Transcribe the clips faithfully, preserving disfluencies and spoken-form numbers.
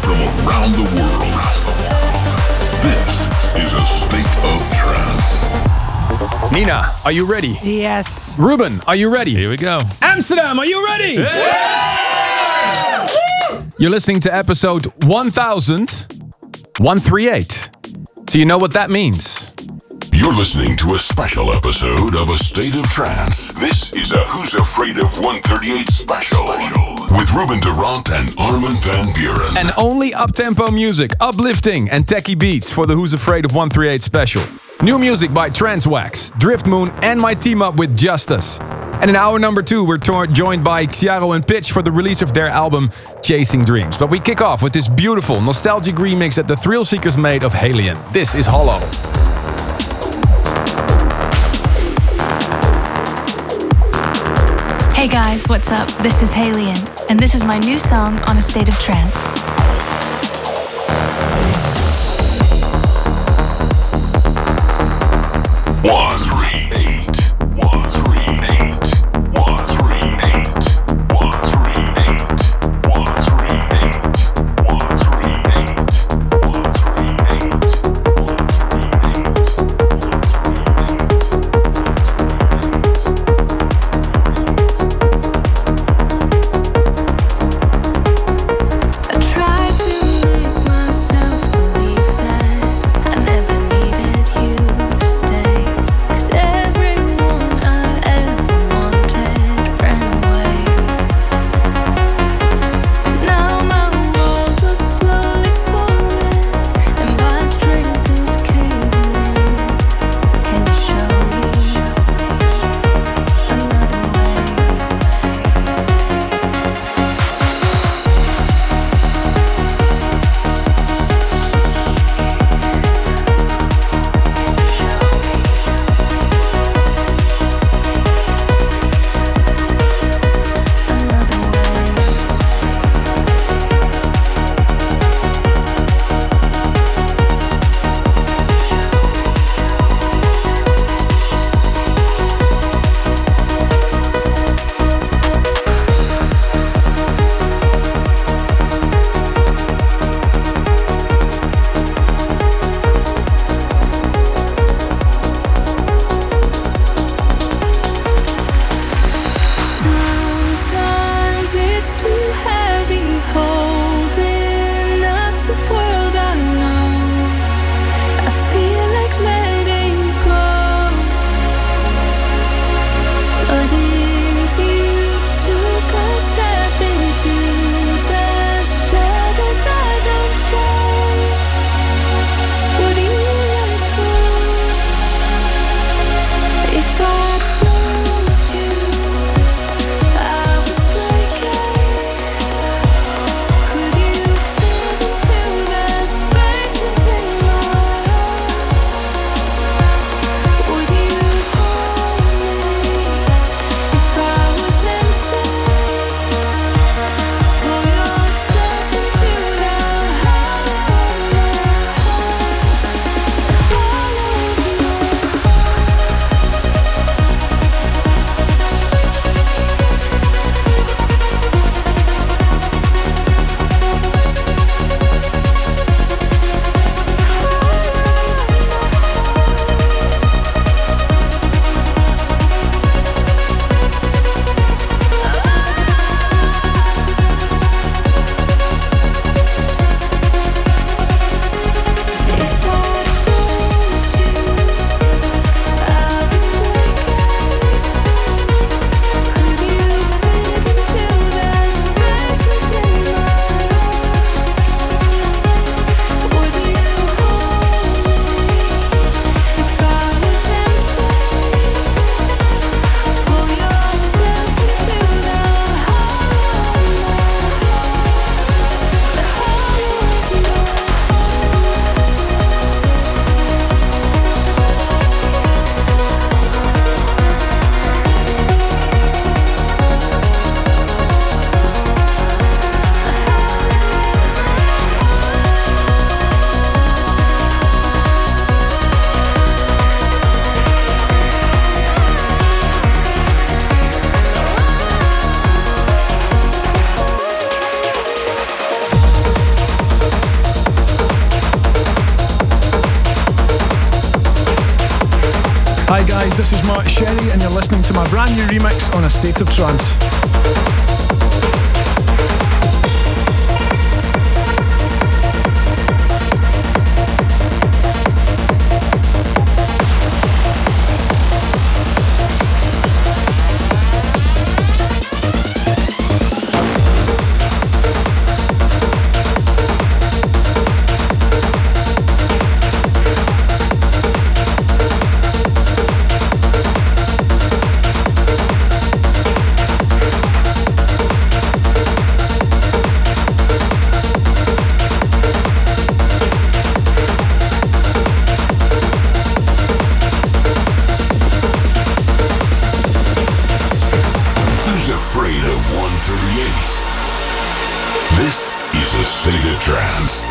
from around the world. This is a state of trance. Nina, are you ready? Yes. Ruben, are you ready? Here we go. Amsterdam, are you ready? Yeah! You're listening to episode one thousand one hundred thirty-eight. So you know what that means. You're listening to a special episode of A State of Trance. This is a Who's Afraid of one thirty-eight special, with Ruben Durant and Armin van Buren. And only up-tempo music, uplifting and techie beats for the Who's Afraid of one thirty-eight special. New music by Transwax, Driftmoon and my team up with Justice. And in hour number two, we're to- joined by Xiaro and Pitch for the release of their album Chasing Dreams. But we kick off with this beautiful nostalgic remix that the Thrill Seekers made of Halien. This is Hollow. Hey guys, what's up? This is Halien, and this is my new song on A State of Trance. One, three, eight. One, three, eight. One, three, eight. One, three, eight. One, three, eight. One, three, eight. One, three, eight. I try to make myself believe that I never needed you to stay. 'Cause Hi guys, this is Mark Sherry and you're listening to my brand new remix on A State of Trance. This is A State of Trance.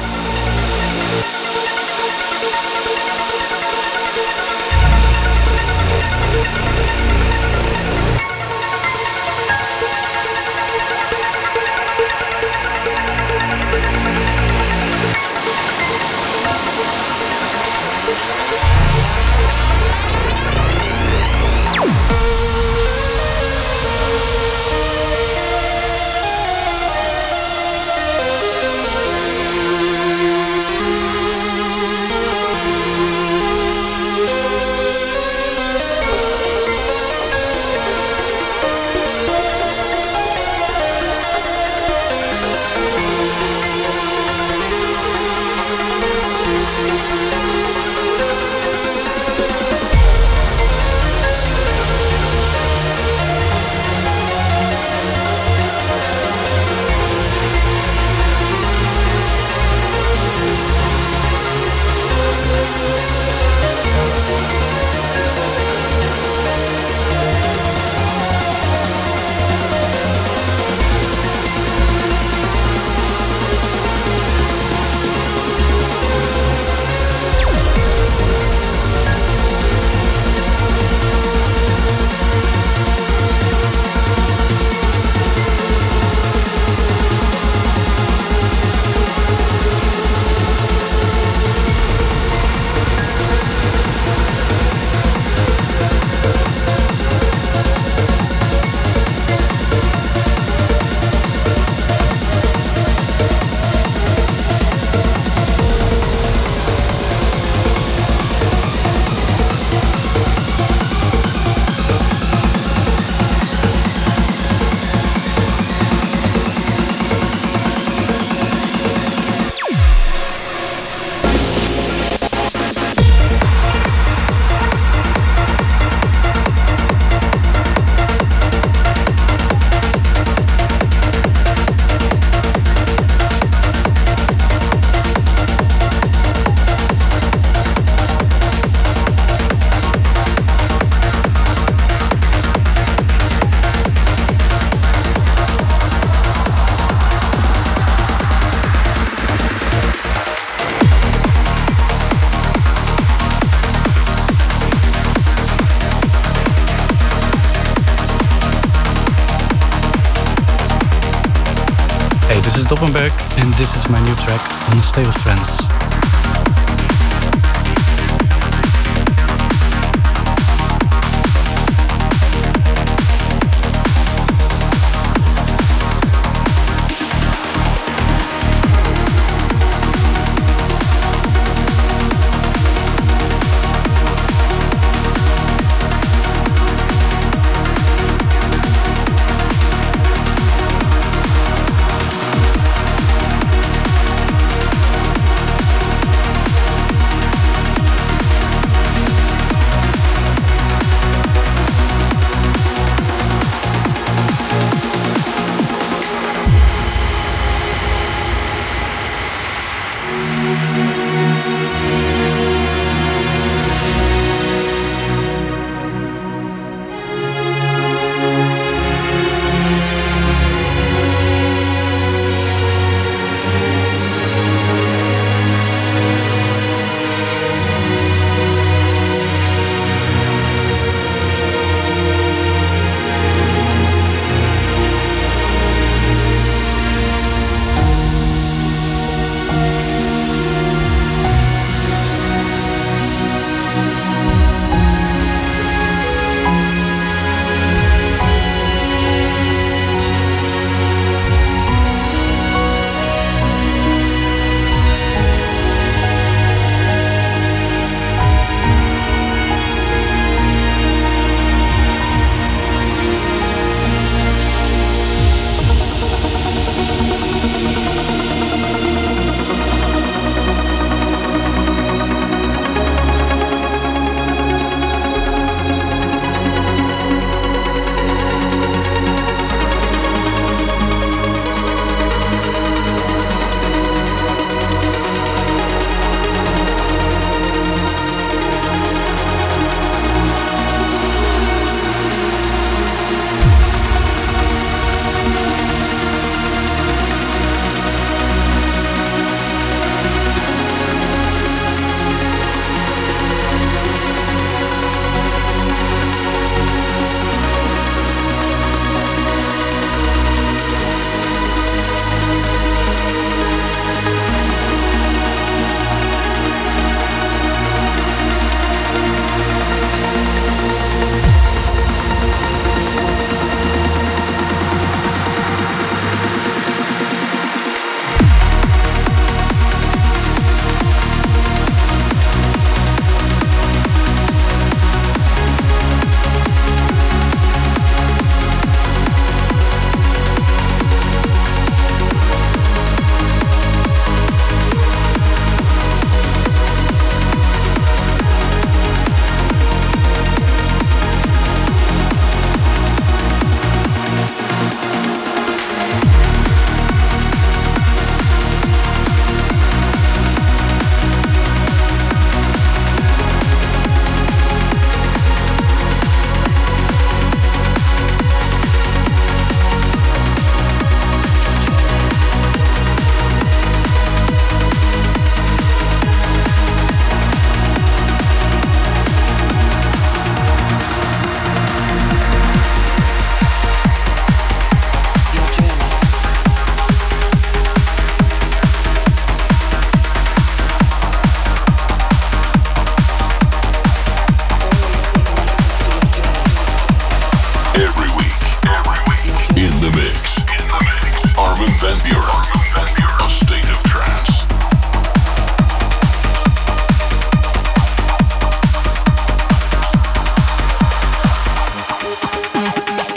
This is Doppenberg and this is my new track on A State of Trance.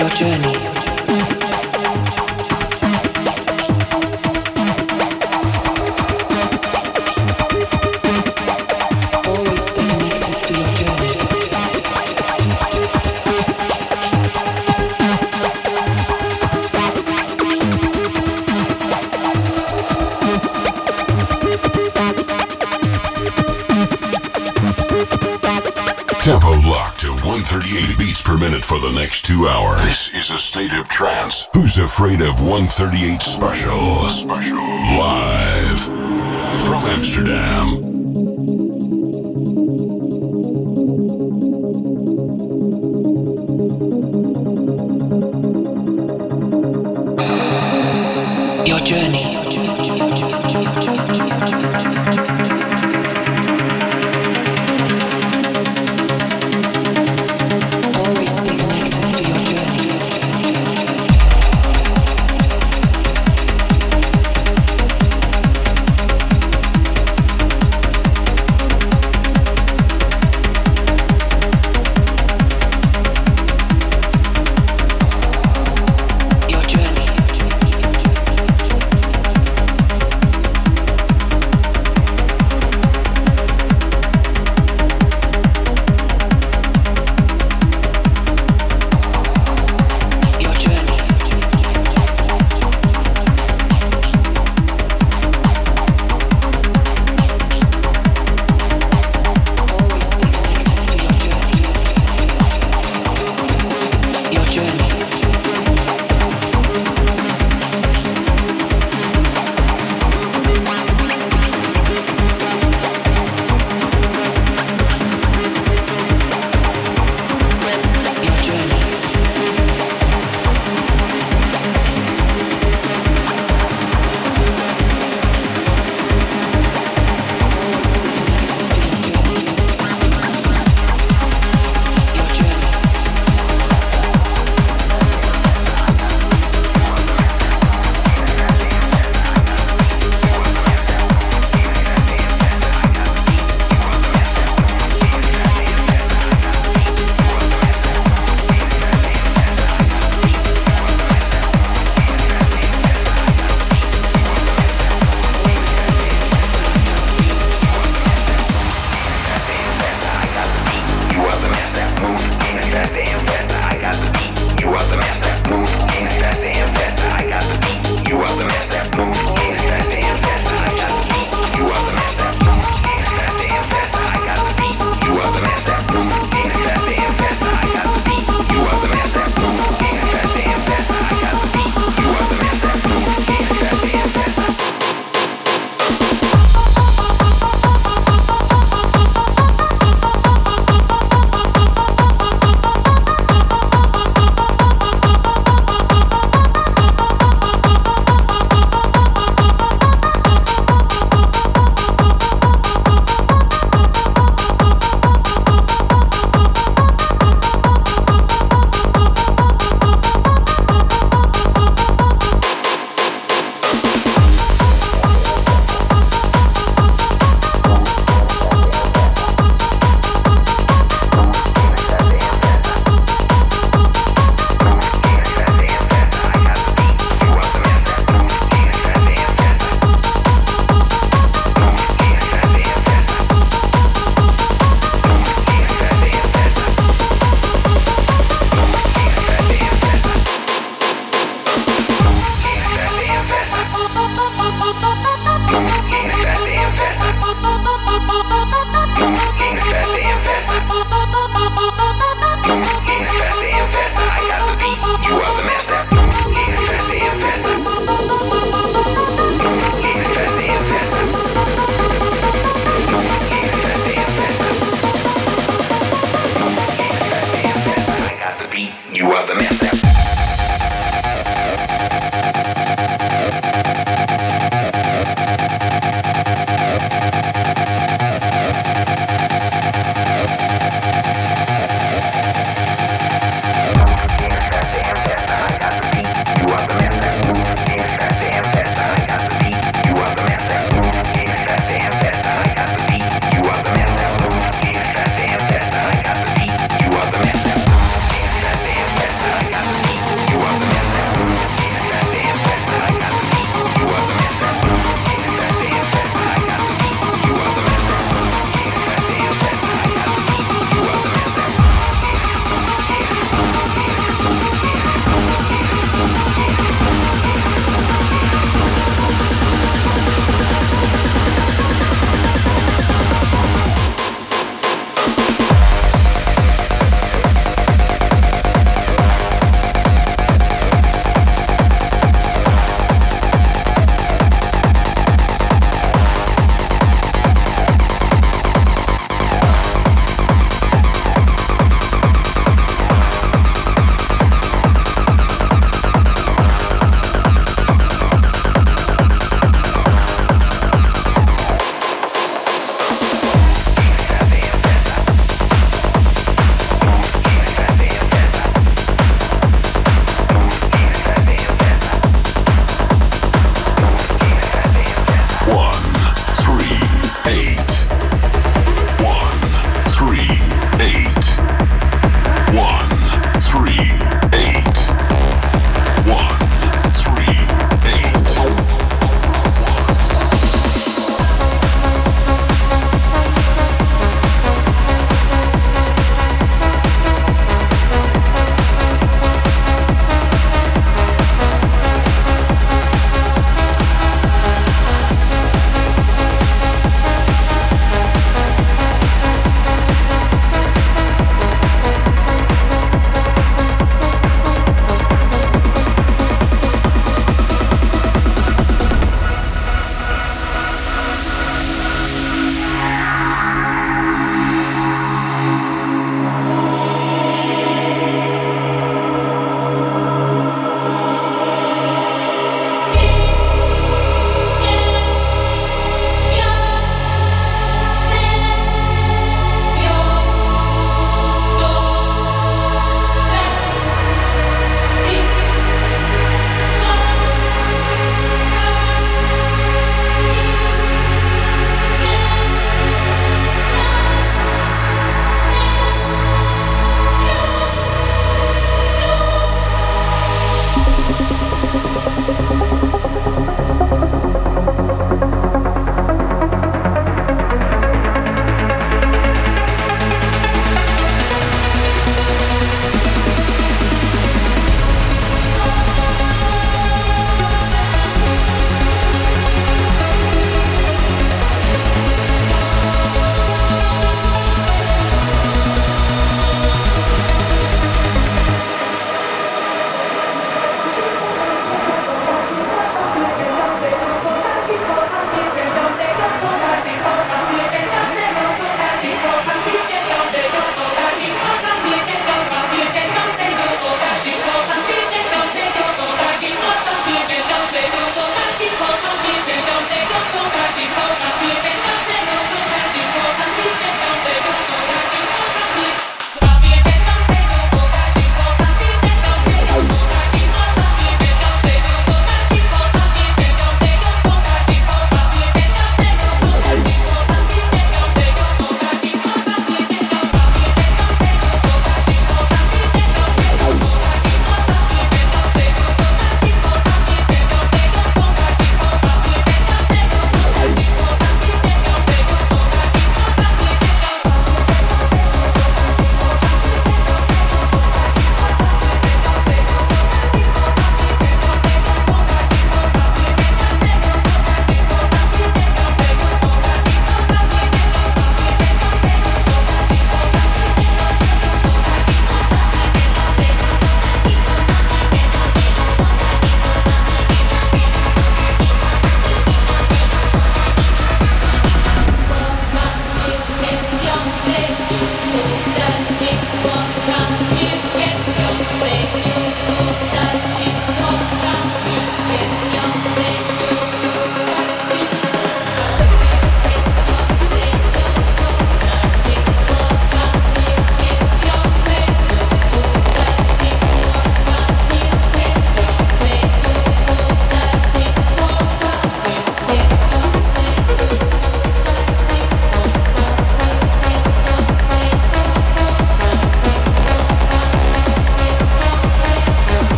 Tempo locked to one thirty-eight beats per minute for the next two hours. This is a state of trance. Who's afraid of one thirty-eight Special? Special. Live from Amsterdam. Your journey.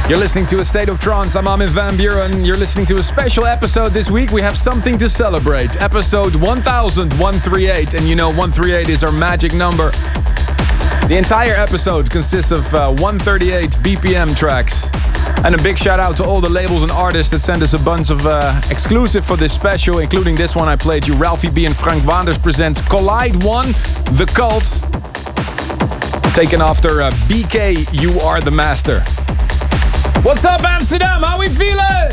You're listening to A State of Trance. I'm Armin van Buuren. You're listening to a special episode this week. We have something to celebrate. Episode one thousand one thirty-eight. And you know, one thirty-eight is our magic number. The entire episode consists of uh, one thirty-eight B P M tracks. And a big shout out to all the labels and artists that sent us a bunch of uh, exclusive for this special, including this one I played you. Ralphie B and Frank Waanders presents Collide one, The Cult. Taken after uh, B K, You Are the Master. What's up, Amsterdam? How we feeling?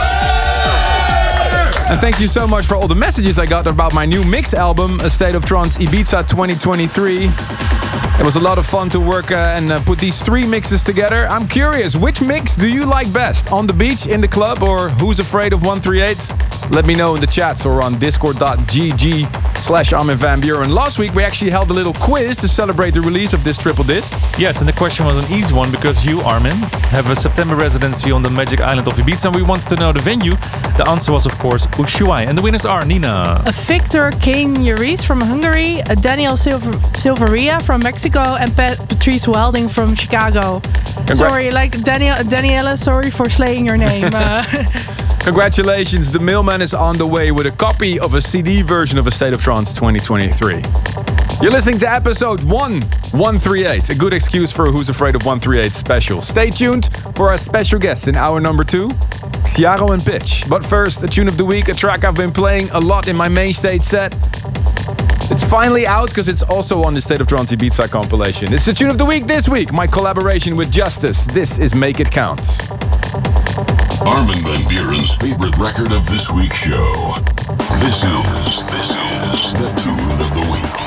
And thank you so much for all the messages I got about my new mix album, A State of Trance Ibiza twenty twenty-three. It was a lot of fun to work uh, and uh, put these three mixes together. I'm curious, which mix do you like best? On the beach, in the club, or Who's Afraid of one thirty-eight? Let me know in the chats or on discord.gg slash Armin van Buuren. Last week we actually held a little quiz to celebrate the release of this triple disc. Yes, and the question was an easy one because you, Armin, have a September residency on the magic island of Ibiza, and we wanted to know the venue. The answer was, of course, Ushuaia. And the winners are Nina, A Victor King Uris from Hungary, a Daniel Silver- Silveria from Mexico, and Pat- Patrice Welding from Chicago. Congra- sorry, like Daniel, Daniela, sorry for slaying your name. Uh, Congratulations, the mailman is on the way with a copy of a C D version of A State of Trance twenty twenty-three. You're listening to episode one thirty-eight, a good excuse for a Who's Afraid of one thirty-eight special. Stay tuned for our special guests in hour number two, Xiaro and Pitch. But first, a tune of the week, a track I've been playing a lot in my main stage set. It's finally out because it's also on the State of Trance Ibiza compilation. It's the tune of the week this week, my collaboration with Justice. This is Make It Count. Armin van Buuren's favorite record of this week's show. This is, this is the tune of the week.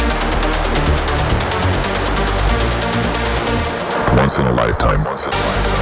Once in a lifetime, once in a lifetime.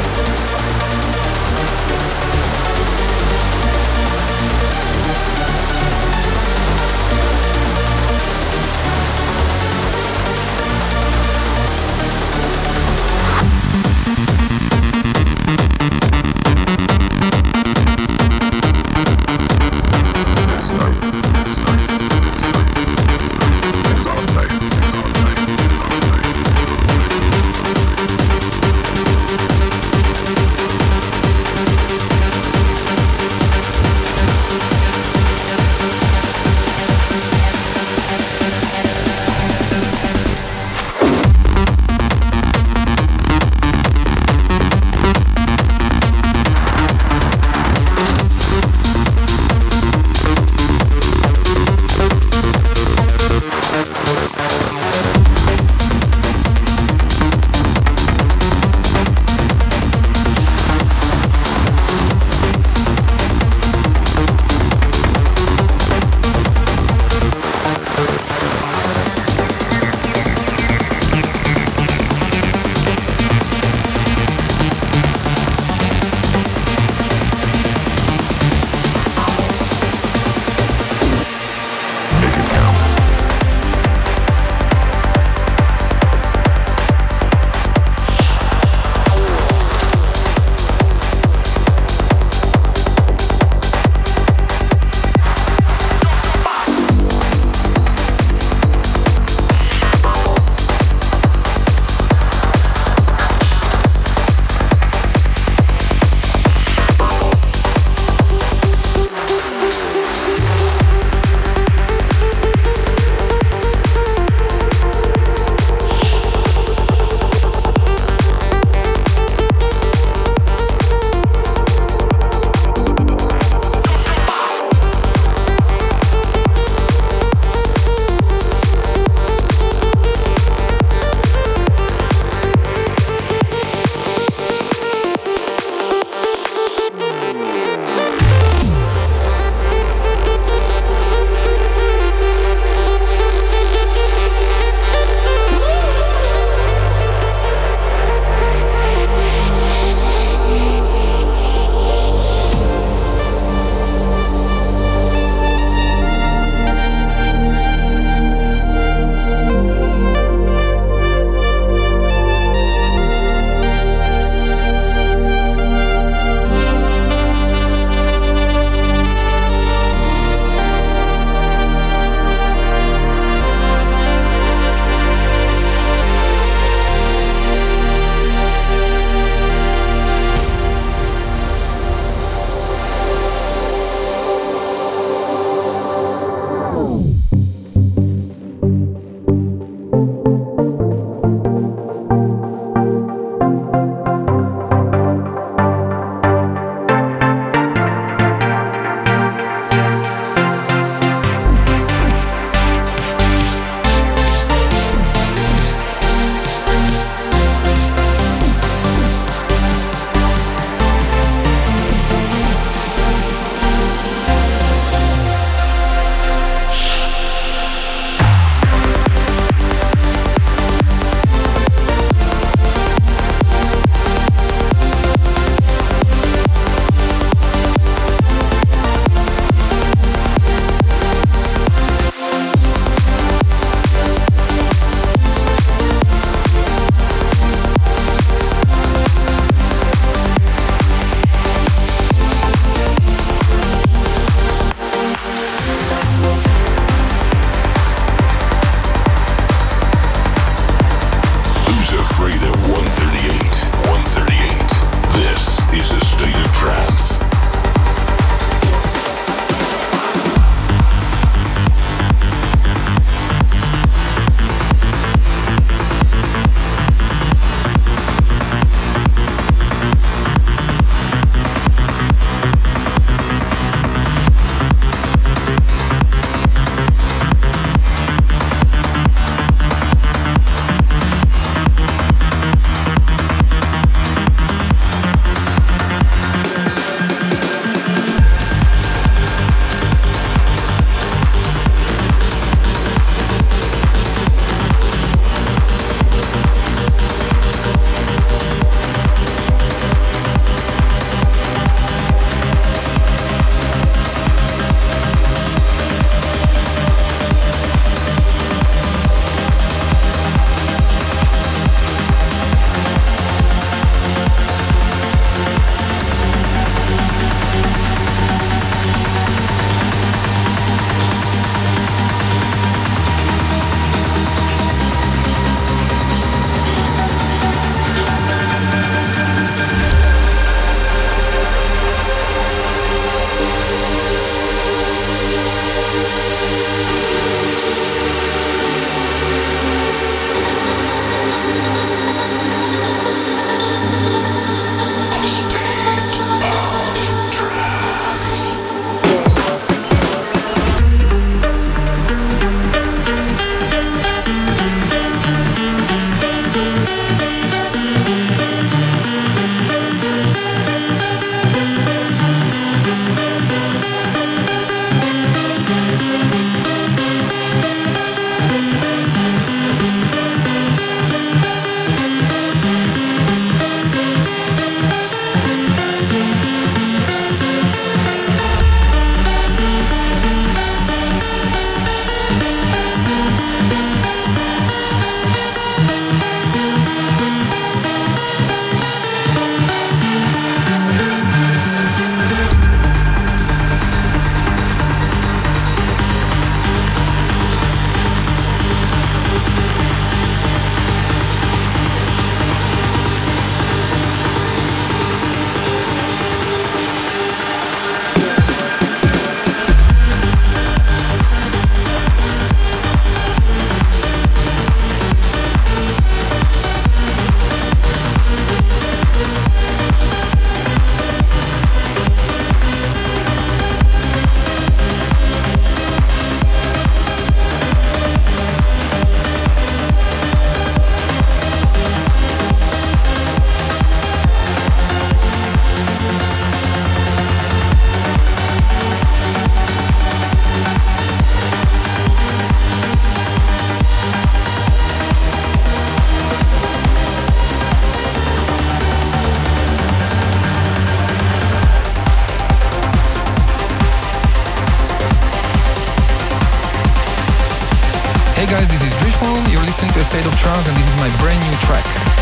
listening to A State of Trance, and this is my brand new track.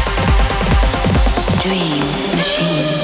Dream Machine.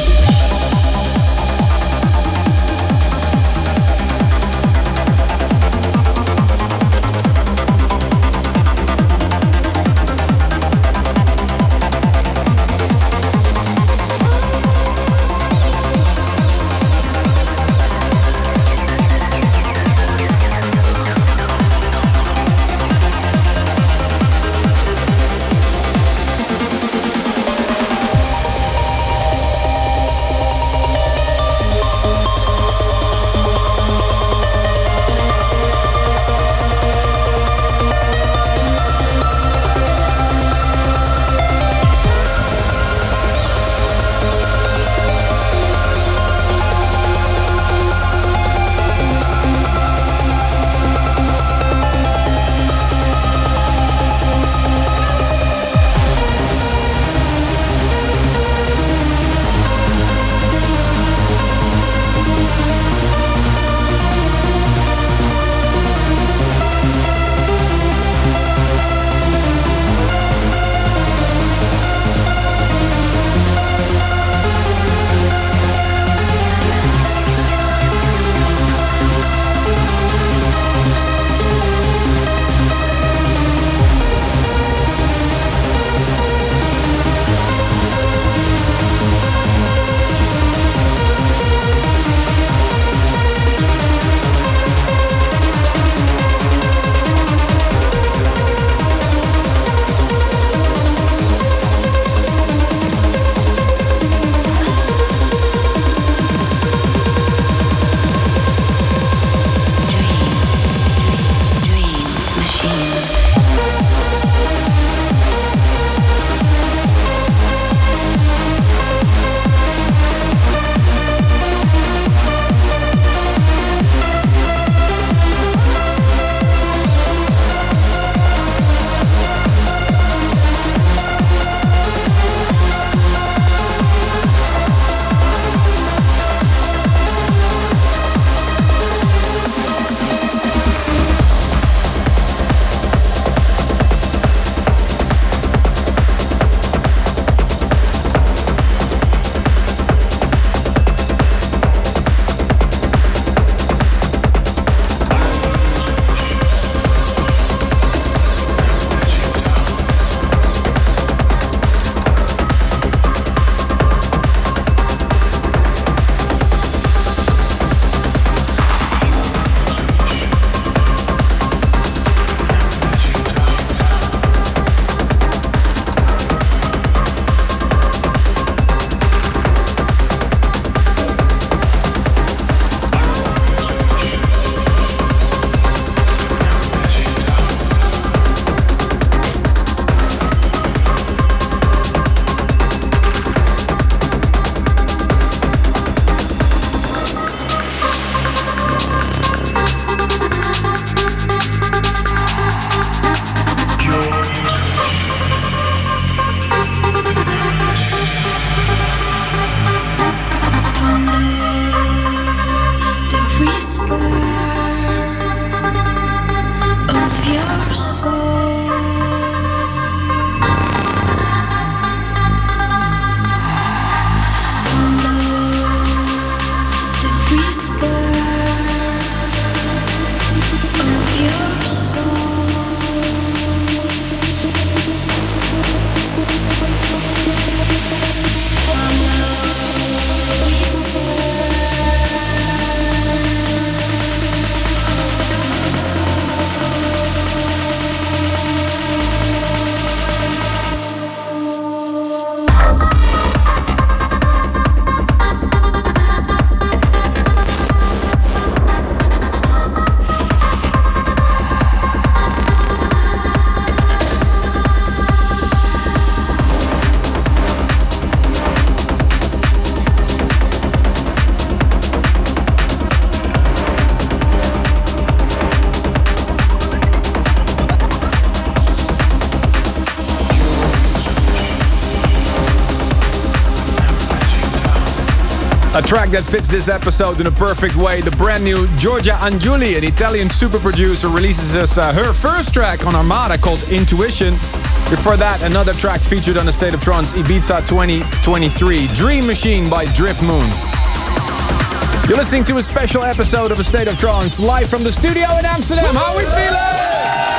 A track that fits this episode in a perfect way. The brand new Giorgia Angiuli, an Italian super producer, releases us uh, her first track on Armada called Intuition. Before that, another track featured on the State of Trance Ibiza twenty twenty-three, Dream Machine by Drift Moon. You're listening to a special episode of A State of Trance live from the studio in Amsterdam. How are we feeling?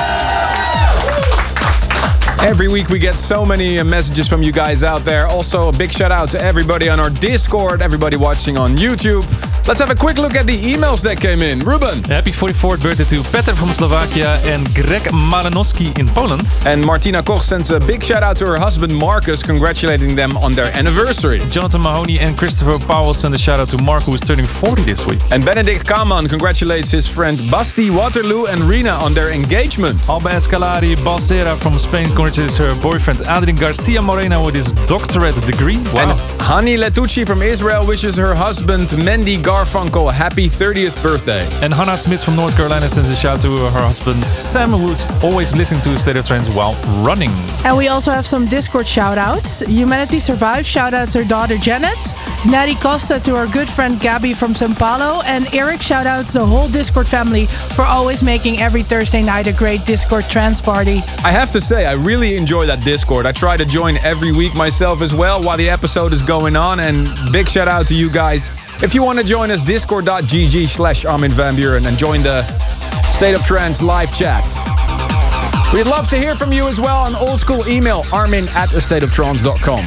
Every week we get so many uh, messages from you guys out there. Also, a big shout out to everybody on our Discord, everybody watching on YouTube. Let's have a quick look at the emails that came in. Ruben. Happy forty-fourth birthday to Peter from Slovakia and Greg Malinowski in Poland. And Martina Koch sends a big shout out to her husband Marcus, congratulating them on their anniversary. Jonathan Mahoney and Christopher Powell send a shout out to Mark, who is turning forty this week. And Benedict Kaman congratulates his friend Basti Waterloo and Rina on their engagement. Alba Escalari Balsera from Spain congratulates her boyfriend Adrian Garcia Moreno with his doctorate degree. Wow. And Hani Letucci from Israel wishes her husband Mendy Garfunkel a happy thirtieth birthday. And Hannah Smith from North Carolina sends a shout to her husband Sam, who's always listening to State of Trance while running. And we also have some Discord shout-outs. Humanity Survives shout-outs her daughter Janet. Natty Costa to her good friend Gabby from Sao Paulo. And Eric shout-outs the whole Discord family for always making every Thursday night a great Discord trance party. I have to say, I really enjoy that Discord. I try to join every week myself as well while the episode is going on. And big shout out to you guys. If you want to join us, discord.gg slash Armin van Buuren and join the State of Trance live chat. We'd love to hear from you as well on old school email, armin at astateoftrance dot com.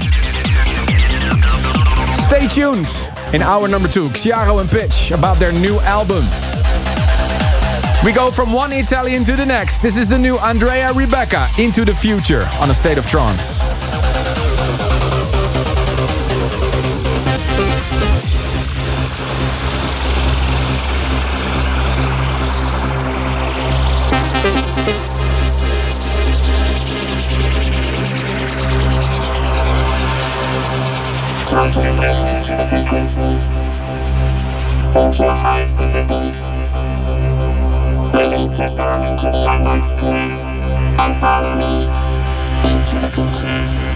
Stay tuned. In hour number two, Xiaro and Pitch about their new album. We go from one Italian to the next. This is the new Andrea Rebecca, Into the Future on A State of Trance. Time to bring you to the frequency. Sync your heart with the beat. Release your soul into the atmosphere and follow me into the future.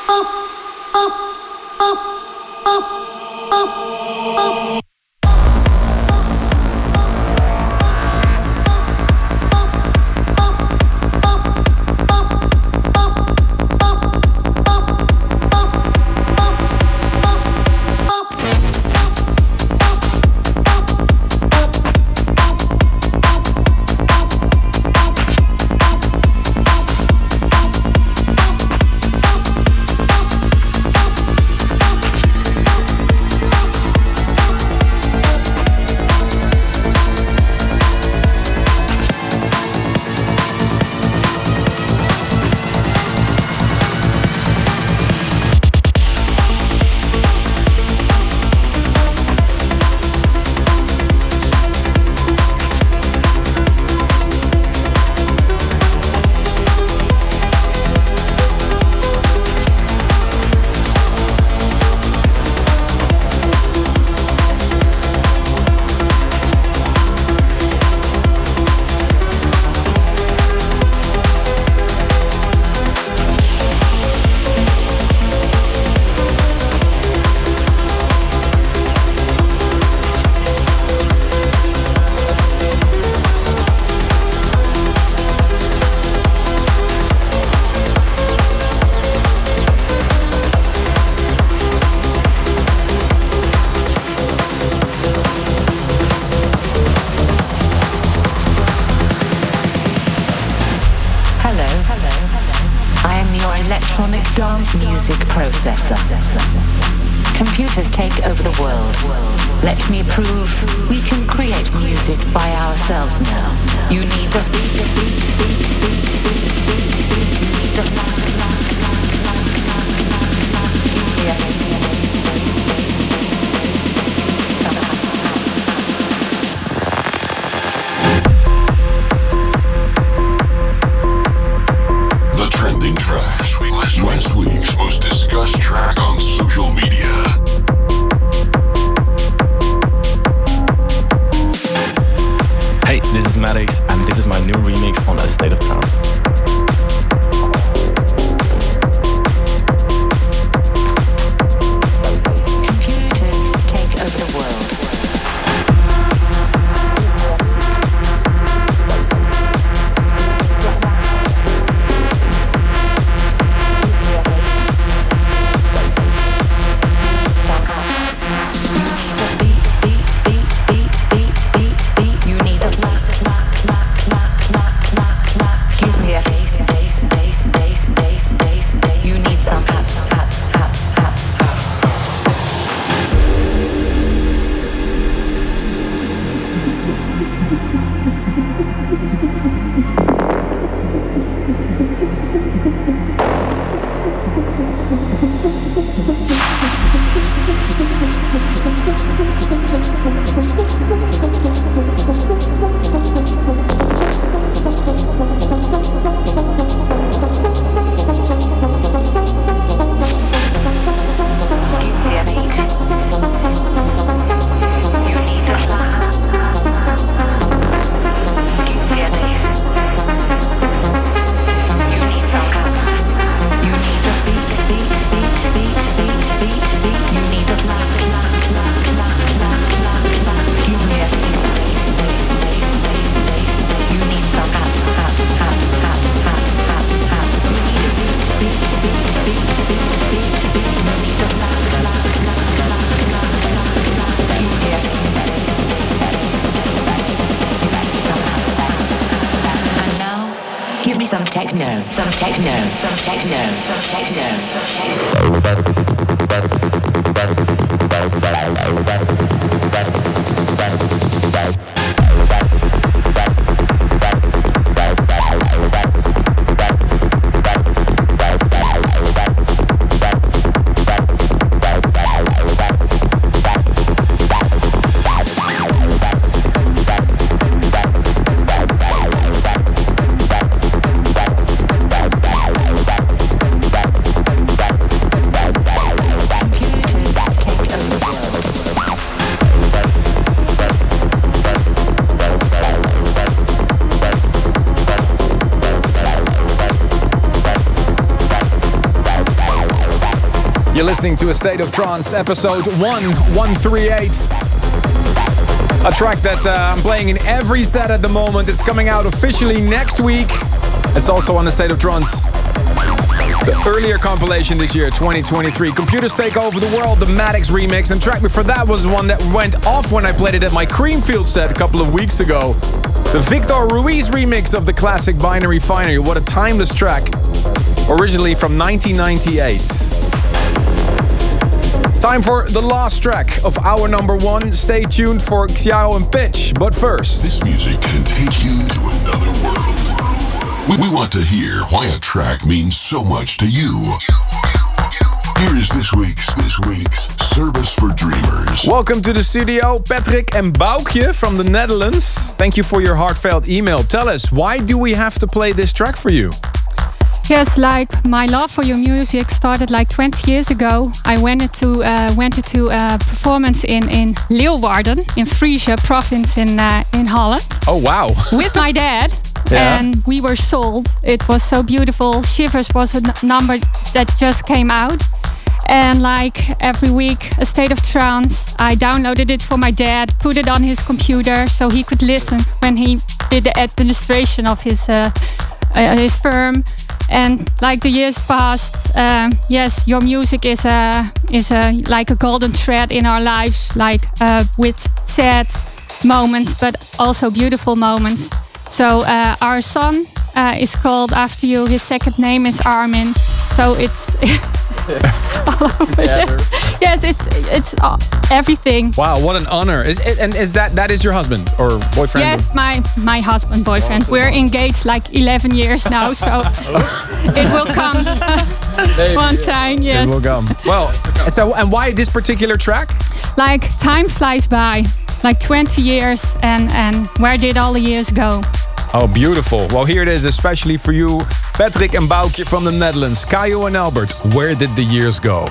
Computers take over the world. Let me prove we can create music by ourselves now. You need a beat, beat, beat, beat, beat, beat, beat. You need a lock, lock, lock, lock, lock, lock, lock. Yeah. The trending track. Last week's most discussed track on social media. Hey, this is Maddox, and this is my new remix on A State of Trance. Some techno, some techno, some techno, some techno, some computers You're listening to A State of Trance, episode one one thirty-eight. A track that uh, I'm playing in every set at the moment. It's coming out officially next week. It's also on A State of Trance. The earlier compilation this year, twenty twenty-three. Computers Take Over the World, the Maddox remix. And track before that was one that went off when I played it at my Creamfield set a couple of weeks ago. The Victor Ruiz remix of the classic Binary Finery. What a timeless track. Originally from nineteen ninety-eight. Time for the last track of our number one. Stay tuned for Xiao and Pitch. But first, this music can take you to another world. We, we want to hear why a track means so much to you. Here is this week's this week's Service for Dreamers. Welcome to the studio, Patrick and Boukje from the Netherlands. Thank you for your heartfelt email. Tell us, why do we have to play this track for you? Yes, like my love for your music started like twenty years ago. I went to uh, went to a performance in in Leeuwarden, in Friese province in uh, in Holland. Oh wow! With my dad, yeah. And we were sold. It was so beautiful. Shivers was a n- number that just came out, and like every week, A State of Trance. I downloaded it for my dad, put it on his computer so he could listen when he did the administration of his uh, uh, his firm. And like the years passed, um, yes, your music is a is a like a golden thread in our lives, like uh, with sad moments, but also beautiful moments. So uh, our son uh, is called after you. His second name is Armin. So it's, it's all over. Yes, yes, it's it's uh, everything. Wow, what an honor! Is it, and is that that is your husband or boyfriend? Yes, my my husband, boyfriend. Awesome. We're engaged like eleven years now, so it will come one time. Yes, it will come. Well, so and why this particular track? Like time flies by, like twenty years, and and where did all the years go? Oh, beautiful. Well, here it is, especially for you, Patrick and Boukje from the Netherlands. Caio and Albert, where did the years go?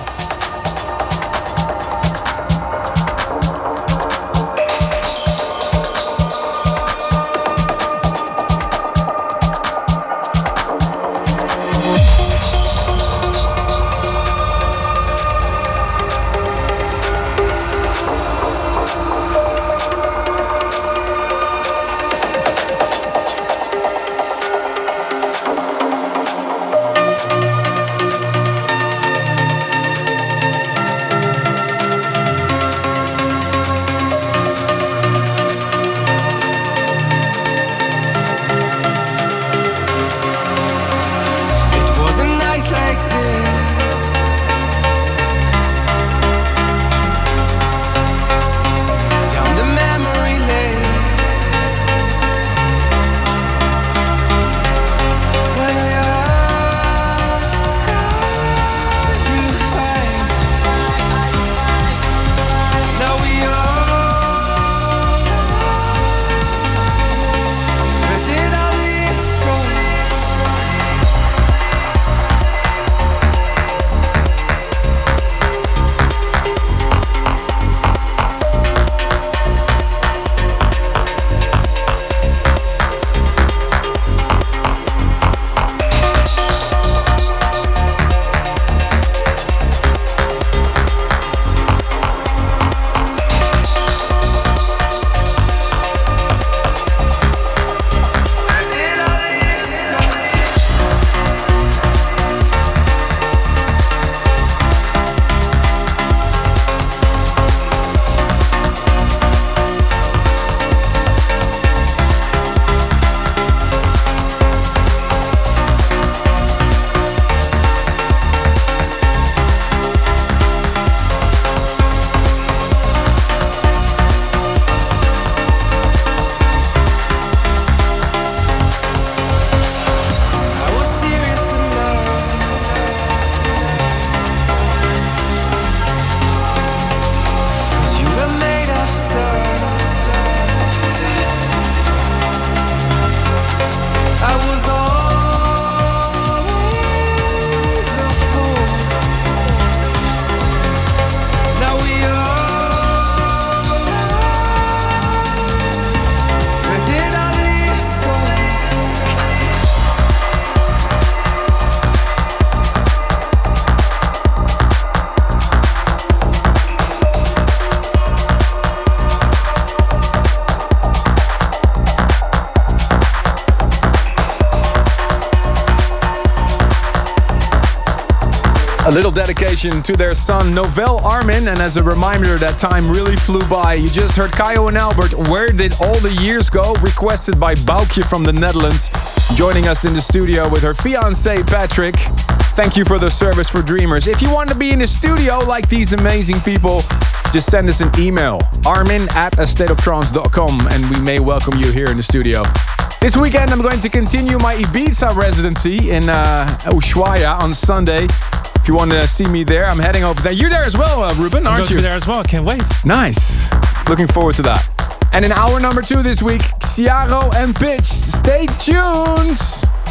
A little dedication to their son Novell Armin, and as a reminder that time really flew by, you just heard Kayo and Albert, Where Did All the Years Go? Requested by Boukje from the Netherlands, joining us in the studio with her fiancé Patrick. Thank you for the service for dreamers. If you want to be in the studio like these amazing people, just send us an email, armin at a state of trance dot com, and we may welcome you here in the studio. This weekend I'm going to continue my Ibiza residency in uh, Ushuaia on Sunday. If you want to see me there, I'm heading over there. You're there as well, uh, Ruben, aren't I'm going you? to be there as well. Can't wait. Nice. Looking forward to that. And in hour number two this week, Xiaro and Pitch. Stay tuned.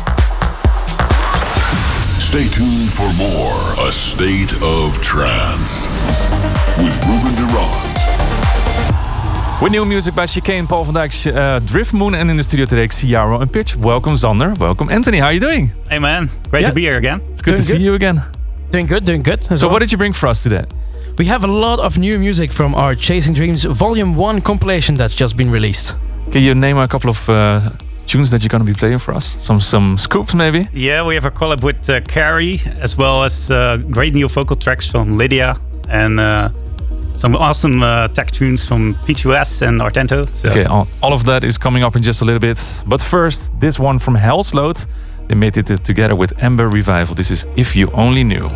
Stay tuned for more A State of Trance with Ruben de Ronde. With new music by Chicane, Paul van Dijk's uh, Drift Moon, and in the studio today, Xiaro and Pitch. Welcome, Xander. Welcome, Anthony. How are you doing? Hey, man. Great yeah. to be here again. It's good doing to good. see you again. Doing good, doing good. So well. What did you bring for us today? We have a lot of new music from our Chasing Dreams Volume one compilation that's just been released. Can you name a couple of uh, tunes that you're going to be playing for us? Some some scoops, maybe? Yeah, we have a collab with uh, Carrie, as well as uh, great new vocal tracks from Lydia, and uh, some awesome uh, tech tunes from P two S and Artento. So. Okay, all, all of that is coming up in just a little bit. But first, this one from Hellsloat. They made it together with Ember Revival. This is If You Only Knew.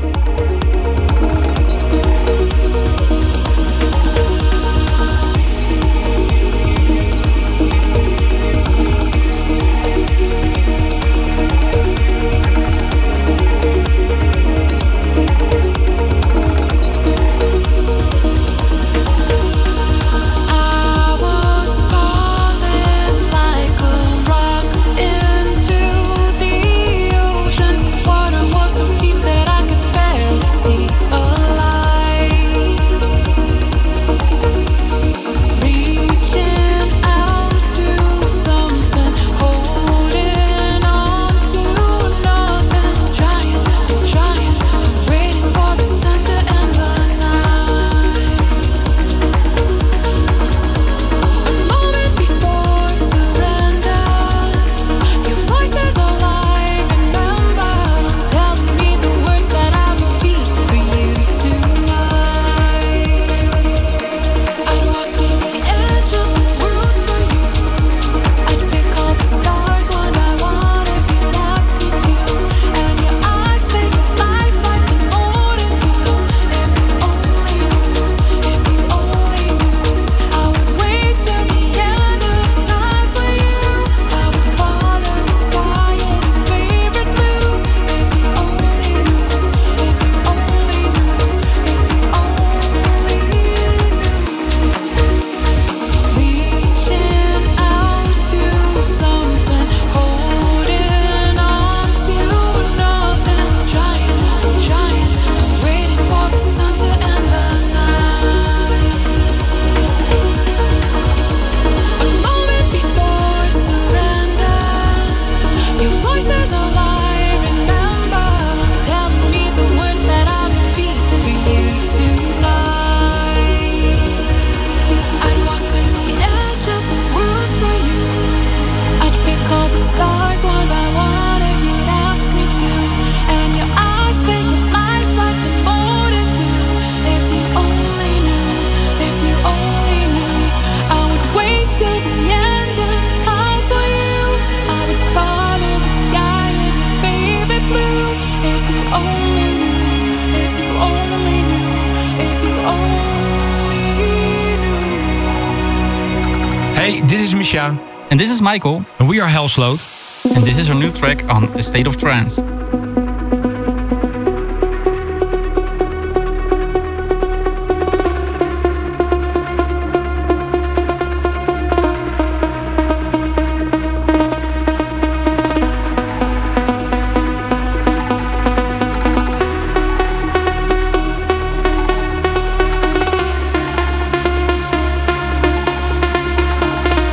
And this is Michael. And we are Hellsloat. And this is our new track on A State of Trance.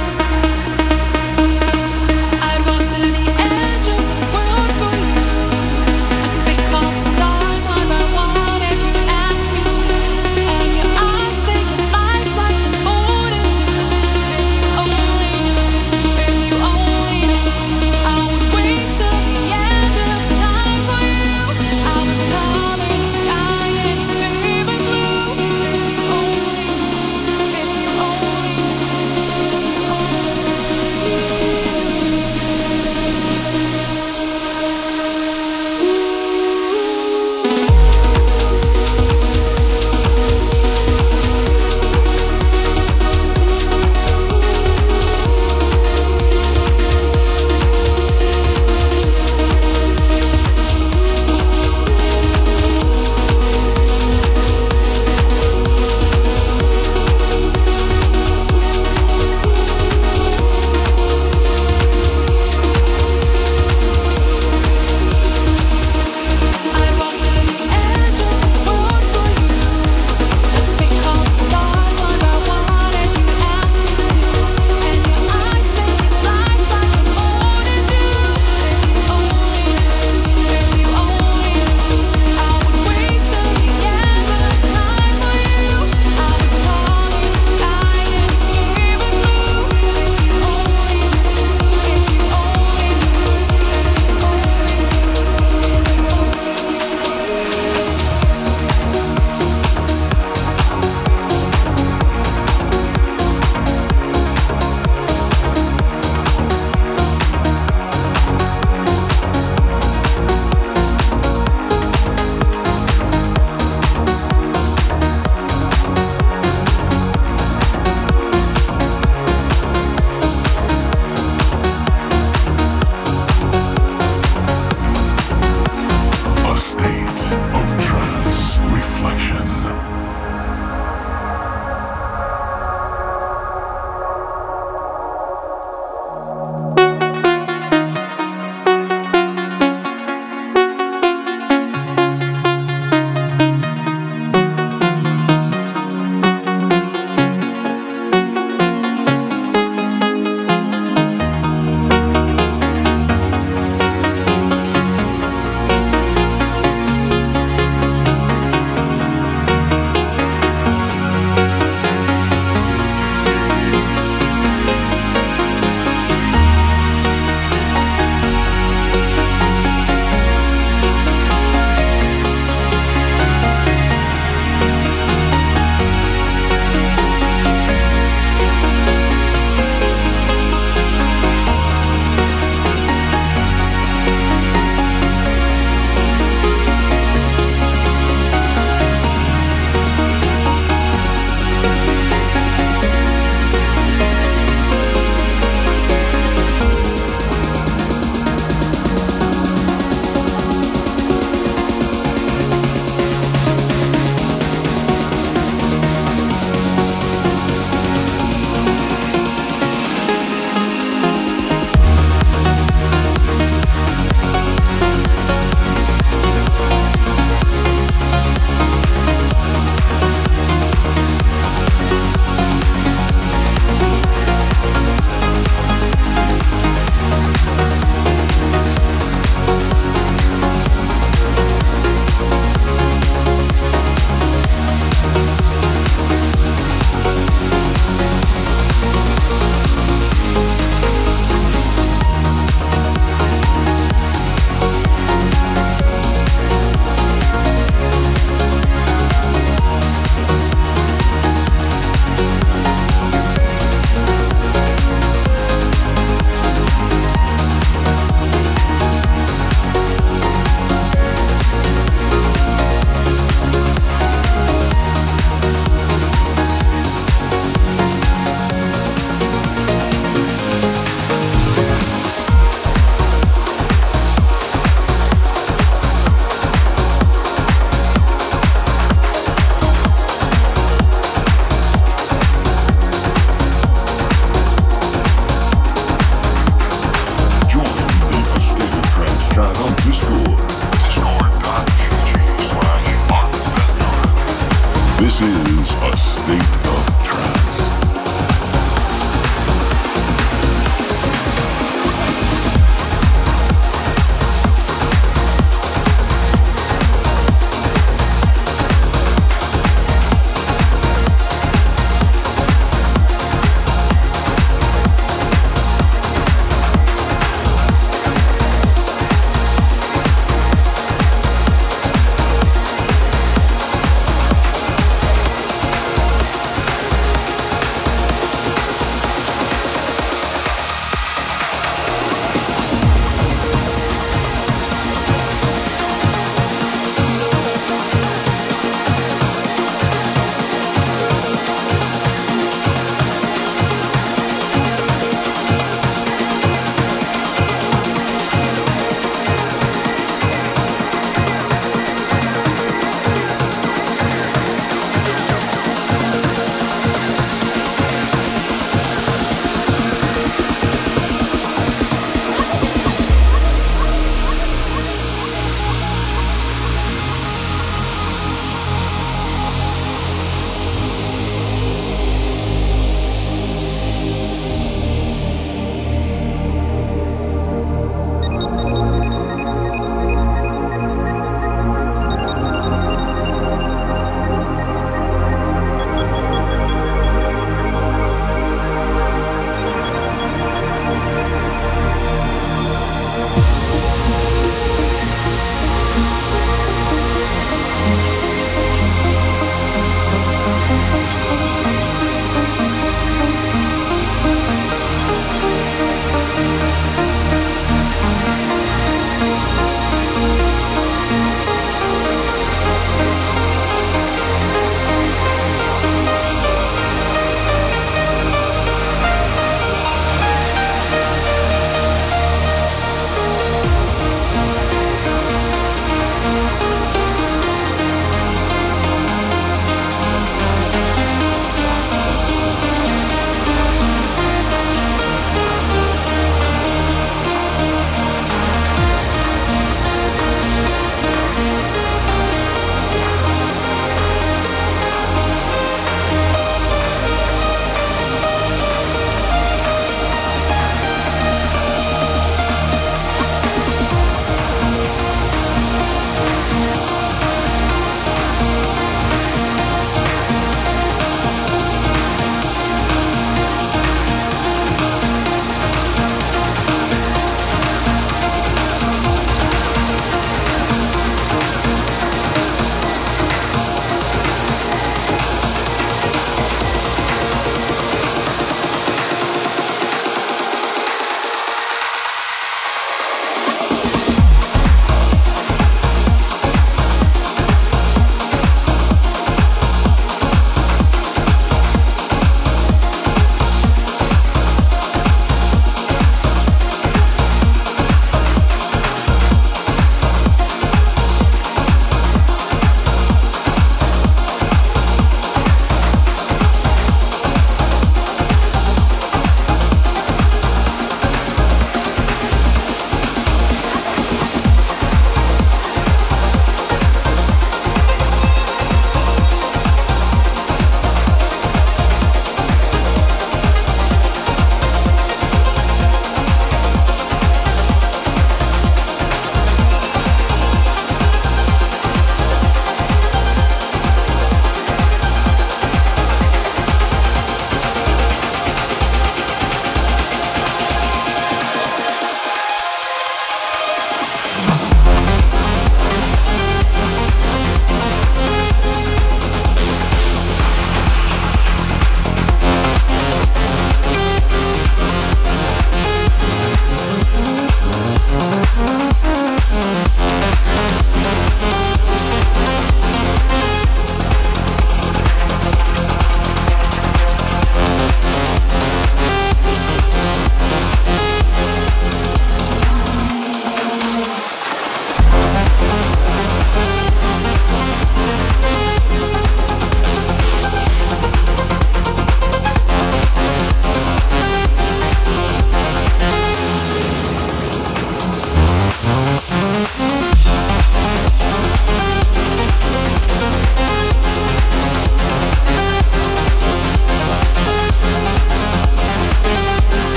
I'd walk to the edge of the world for you.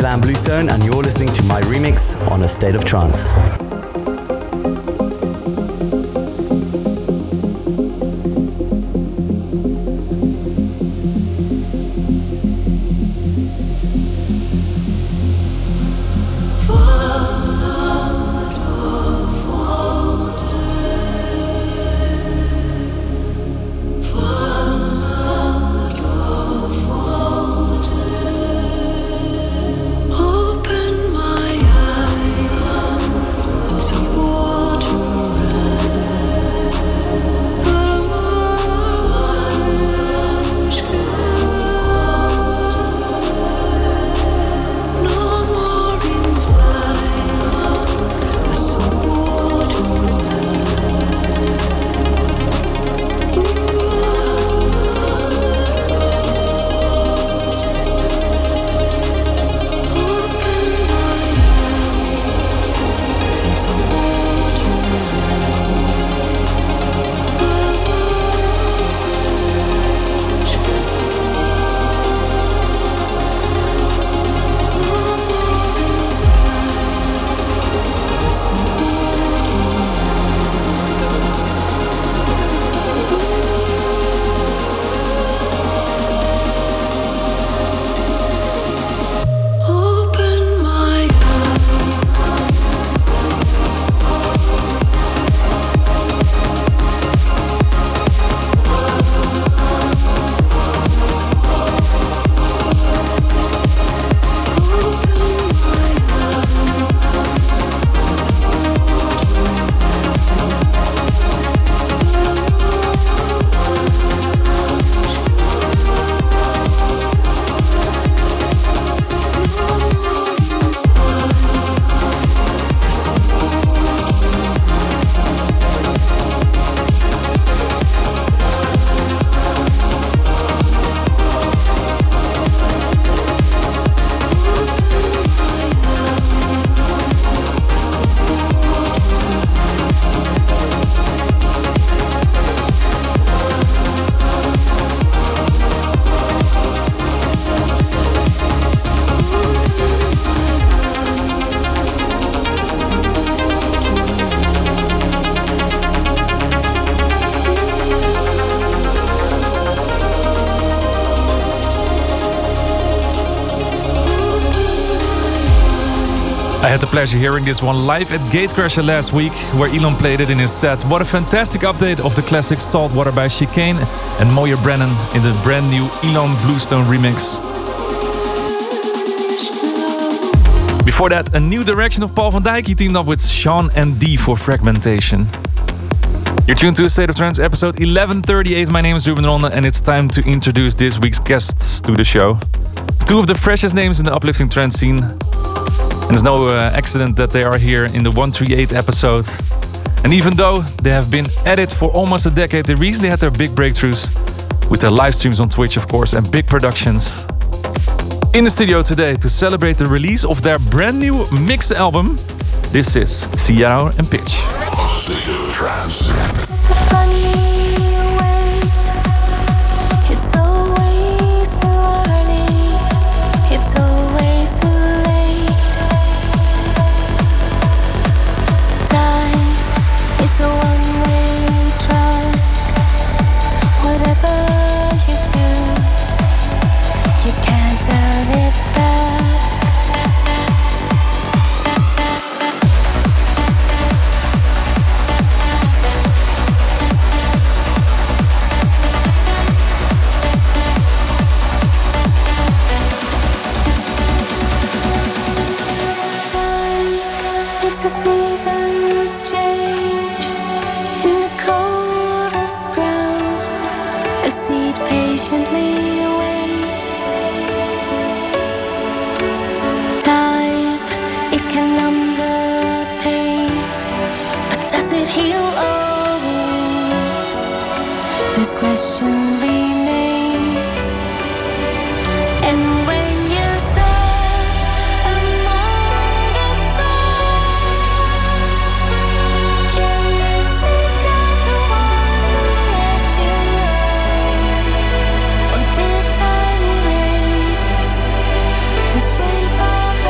Ilan Bluestone, and you're listening to my remix on A State of Trance. I had the pleasure hearing this one live at Gatecrasher last week, where Elon played it in his set. What a fantastic update of the classic Saltwater by Chicane and Moya Brennan in the brand new Elon Bluestone remix. Before that, a new direction of Paul van Dyk. He teamed up with Sean and D for Fragmentation. You're tuned to A State of Trance, episode eleven thirty-eight. My name is Ruben Ronde, and it's time to introduce this week's guests to the show. Two of the freshest names in the uplifting trance scene. And it's no uh, accident that they are here in the one thirty-eight episode. And even though they have been at it for almost a decade, they recently had their big breakthroughs with their live streams on Twitch, of course, and big productions. In the studio today to celebrate the release of their brand new mix album, this is Ciaro and Pitch. A State of Trance. It's a funny way. It's always too early. It's always too late. Time is a one-way track. Whatever you do, you can't turn it back. The seasons change in the coldest ground. A seed patiently awaits. Time, it can numb the pain, but does it heal all wounds? This question remains. And when you search among the stars, can you seek out the one that you love? Or did time erase the shape of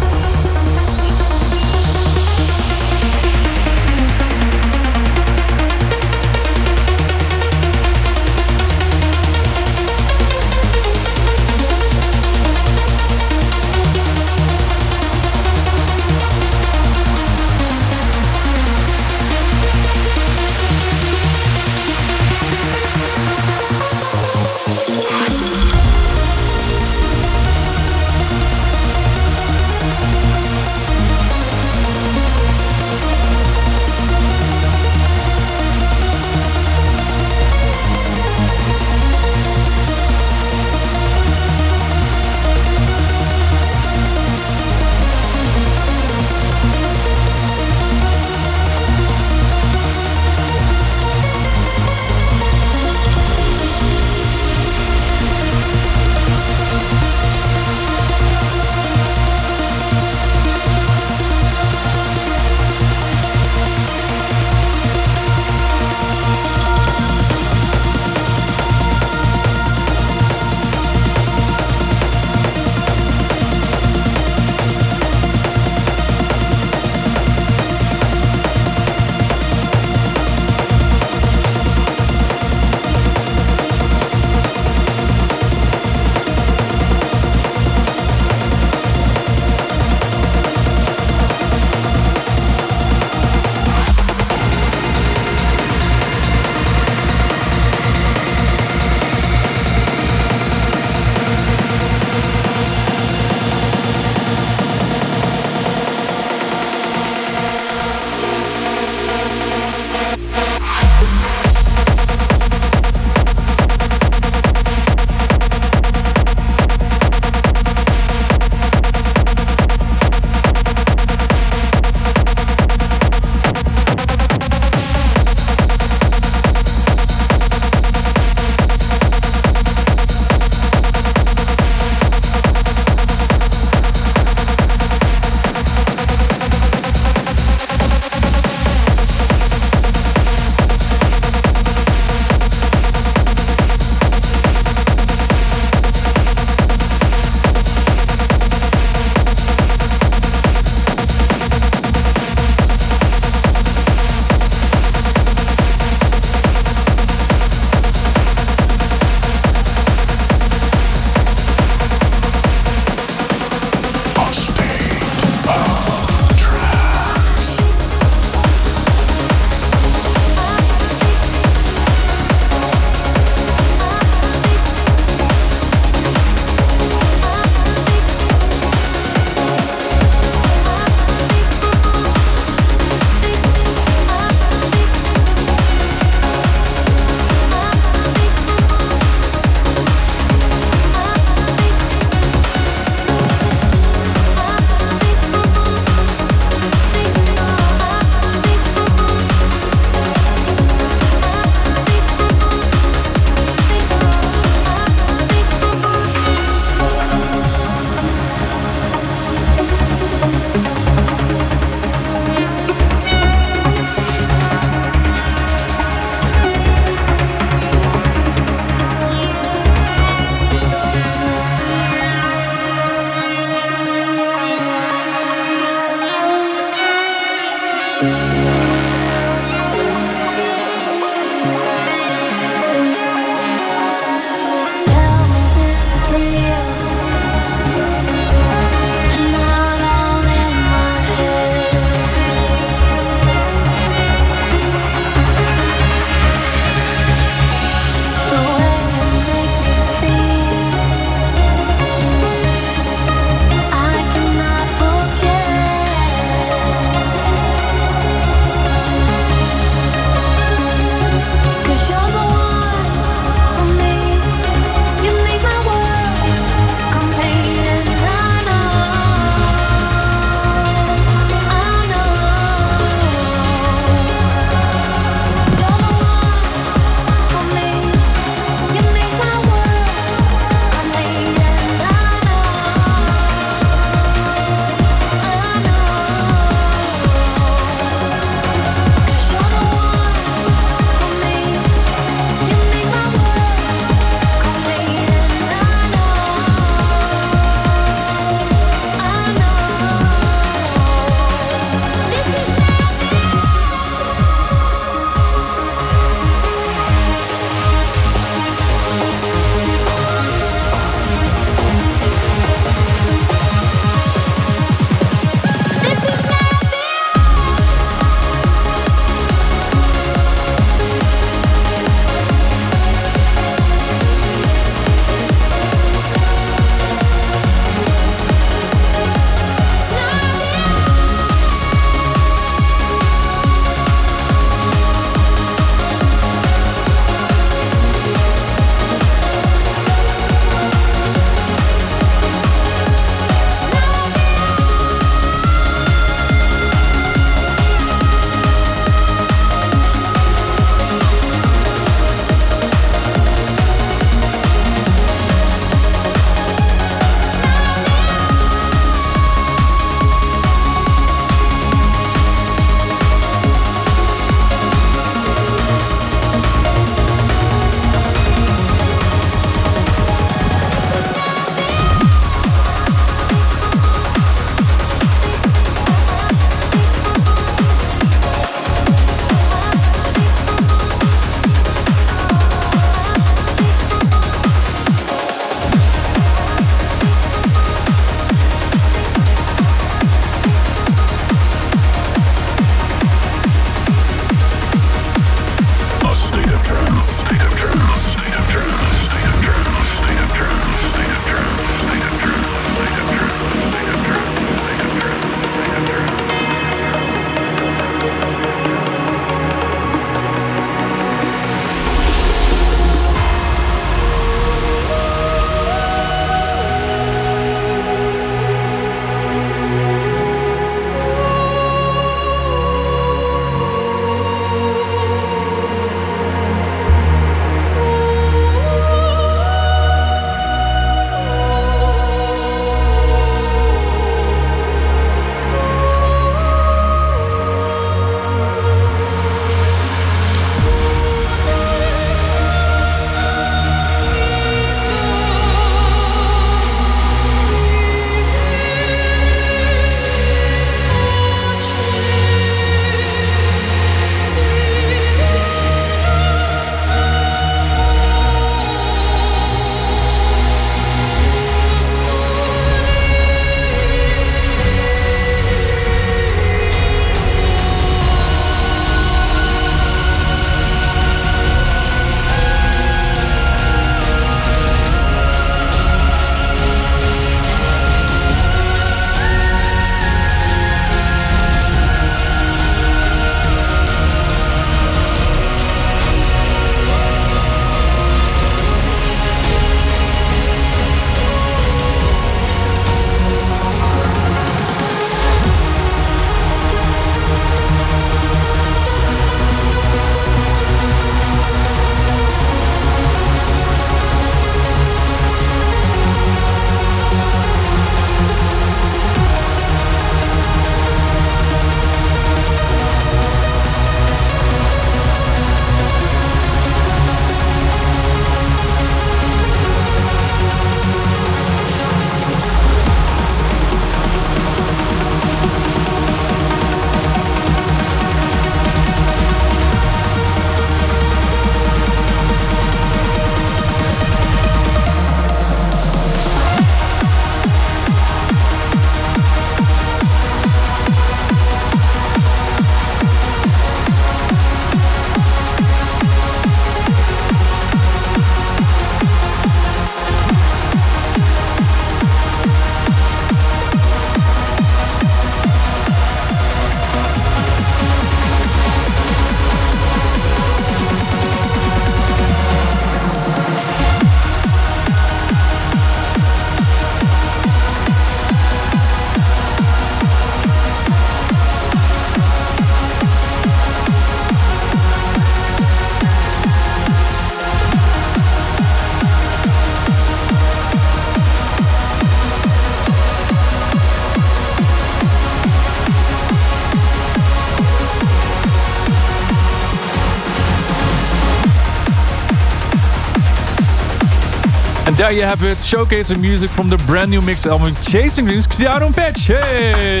And there you have it, showcasing music from the brand new mix album Chasing Dreams, Xiaodong Patch. Hey!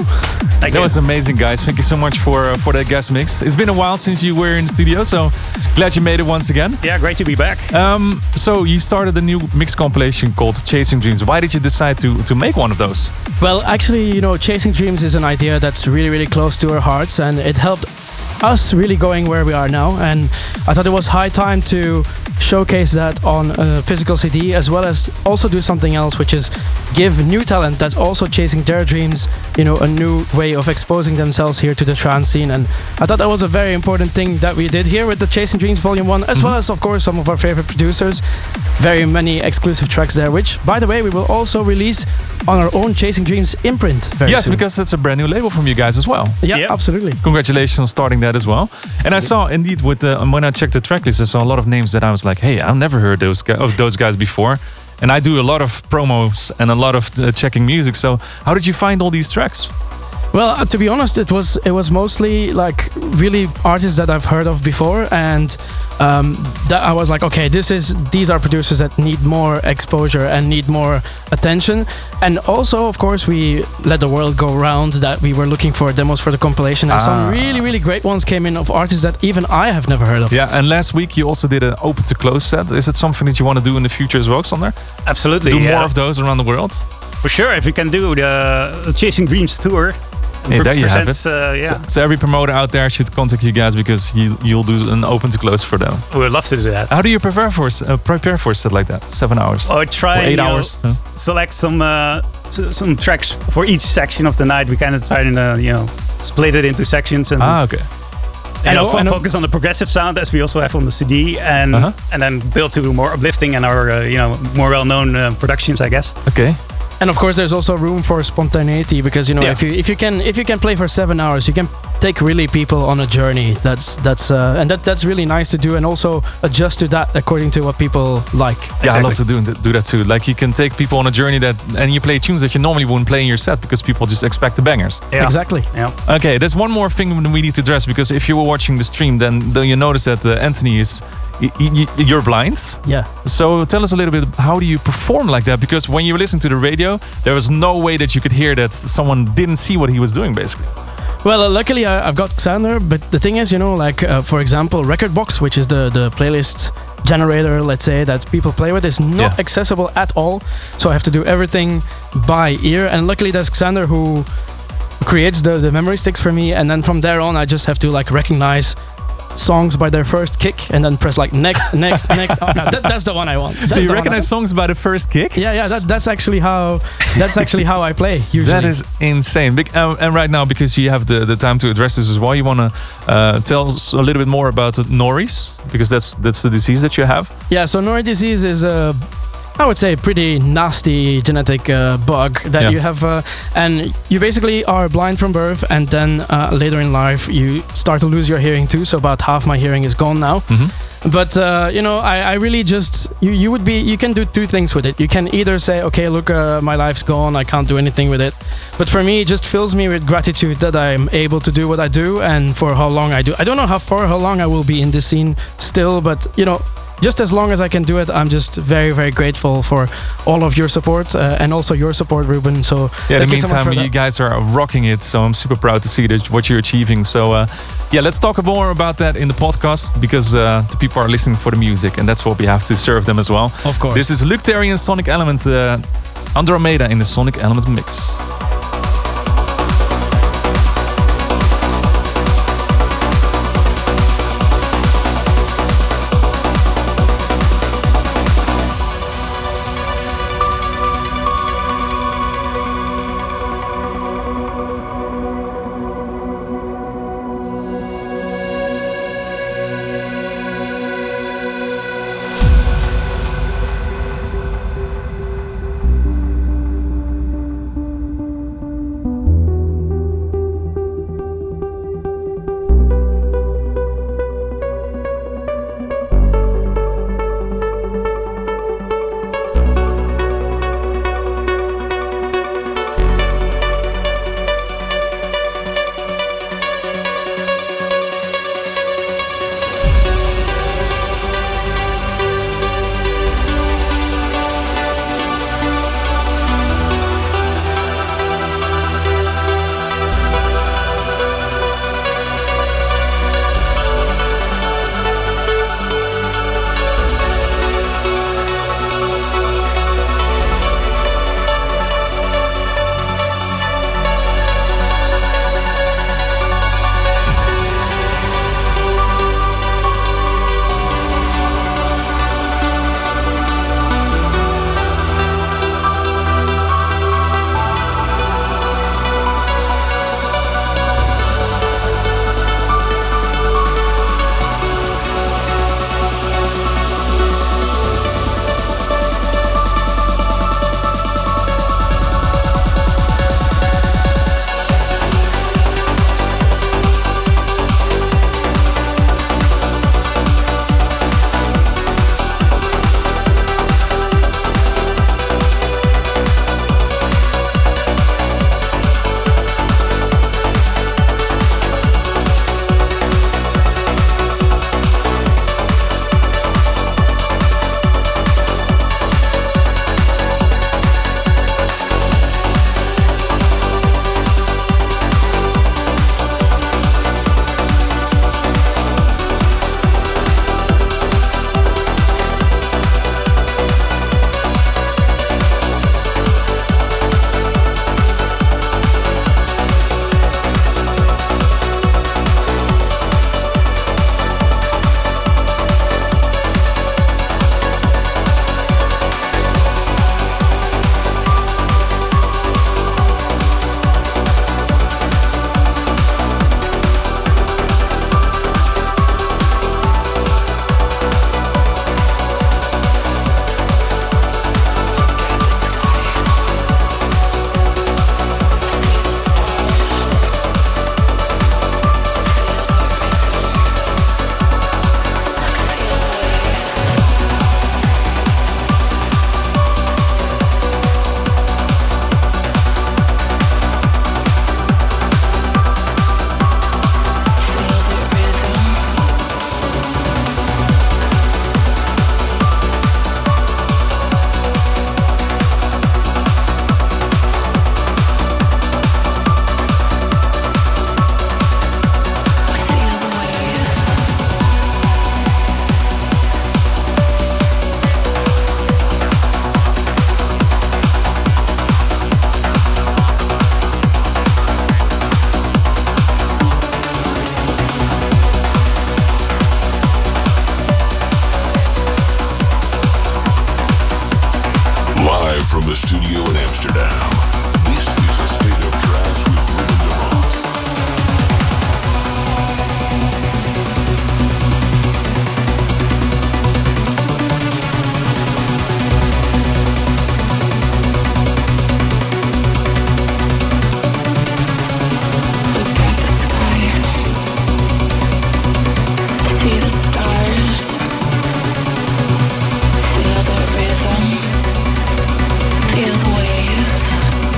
That was amazing, guys. Thank you so much for uh, for that guest mix. It's been a while since you were in the studio, so glad you made it once again. Yeah, great to be back. Um, so you started a new mix compilation called Chasing Dreams. Why did you decide to, to make one of those? Well, actually, you know, Chasing Dreams is an idea that's really, really close to our hearts, and it helped us really going where we are now. And I thought it was high time to showcase that on a physical C D, as well as also do something else, which is give new talent that's also chasing their dreams, you know, a new way of exposing themselves here to the trance scene. And I thought that was a very important thing that we did here with the Chasing Dreams Volume one, as mm-hmm. well as, of course, some of our favorite producers. Very many exclusive tracks there, which, by the way, we will also release on our own Chasing Dreams imprint very yes, soon. Because it's a brand new label from you guys as well. Yeah, yep. Absolutely. Congratulations on starting that as well. And I saw, indeed, with the, when I checked the tracklist, I saw a lot of names that I was like, hey, I've never heard those guys, of those guys before. And I do a lot of promos and a lot of uh, checking music. So how did you find all these tracks? Well, uh, to be honest, it was it was mostly like really artists that I've heard of before, and um, that I was like, okay, this is these are producers that need more exposure and need more attention. And also, of course, we let the world go round that we were looking for demos for the compilation, and ah. some really really great ones came in of artists that even I have never heard of. Yeah, and last week you also did an open to close set. Is it something that you want to do in the future as well, Xander? Absolutely. Do yeah. more of those around the world? For sure, if we can do the Chasing Dreams tour. Yeah, there you have it. Uh, yeah. so, so every promoter out there should contact you guys because you, you'll do an open to close for them. We would love to do that. How do you prepare for uh, prepare for a set like that? Seven hours. Or try or eight you hours. Know, s- select some uh, s- some tracks for each section of the night. We kind of try to uh, you know split it into sections and ah okay. And, and, fo- focus on the progressive sound as we also have on the C D, and uh-huh. and then build to more uplifting and our uh, you know more well known uh, productions, I guess. Okay. And of course, there's also room for spontaneity because you know yeah. if you if you can if you can play for seven hours, you can take really people on a journey. That's that's uh, and that that's really nice to do, and also adjust to that according to what people like. Yeah, exactly. I love to do do that too. Like you can take people on a journey that, and you play tunes that you normally wouldn't play in your set because people just expect the bangers. Yeah. Exactly. Yeah. Okay, there's one more thing we need to address because if you were watching the stream, then then you notice that uh, Anthony is. Y- y- you're blind. Yeah. So tell us a little bit, how do you perform like that? Because when you listen to the radio, there was no way that you could hear that someone didn't see what he was doing, basically. Well, uh, luckily I, I've got Xander, but the thing is, you know, like uh, for example, Rekordbox, which is the, the playlist generator, let's say, that people play with, is not yeah. accessible at all. So I have to do everything by ear. And luckily there's Xander who creates the, the memory sticks for me. And then from there on, I just have to like recognize songs by their first kick and then press like next, next, next. Oh, no, that, that's the one I want. That's so you recognize songs by the first kick? Yeah, yeah. That, that's actually how. That's actually how I play. Usually. That is insane. Big, uh, and right now, because you have the, the time to address this as well, you want to uh, tell us a little bit more about Norris, because that's that's the disease that you have. Yeah. So Norris disease is a. I would say a pretty nasty genetic uh, bug that yeah. you have, uh, and you basically are blind from birth, and then uh, later in life you start to lose your hearing too. So about half my hearing is gone now. Mm-hmm. But uh, you know, I, I really just you, you would be you can do two things with it. You can either say, okay, look, uh, my life's gone, I can't do anything with it. But for me, it just fills me with gratitude that I'm able to do what I do, and for how long I do. I don't know how for how long I will be in this scene still, but you know. Just as long as I can do it, I'm just very, very grateful for all of your support uh, and also your support, Ruben. So yeah, in the meantime, so you guys are rocking it. So I'm super proud to see that what you're achieving. So uh, yeah, let's talk more about that in the podcast because uh, the people are listening for the music, and that's what we have to serve them as well. Of course. This is Luke Terry and Sonic Element, uh, Andromeda in the Sonic Element mix. from the studio in Amsterdam, this is A State of Trance with Ruben de Ronde. See the stars, feel the rhythm, feel the waves.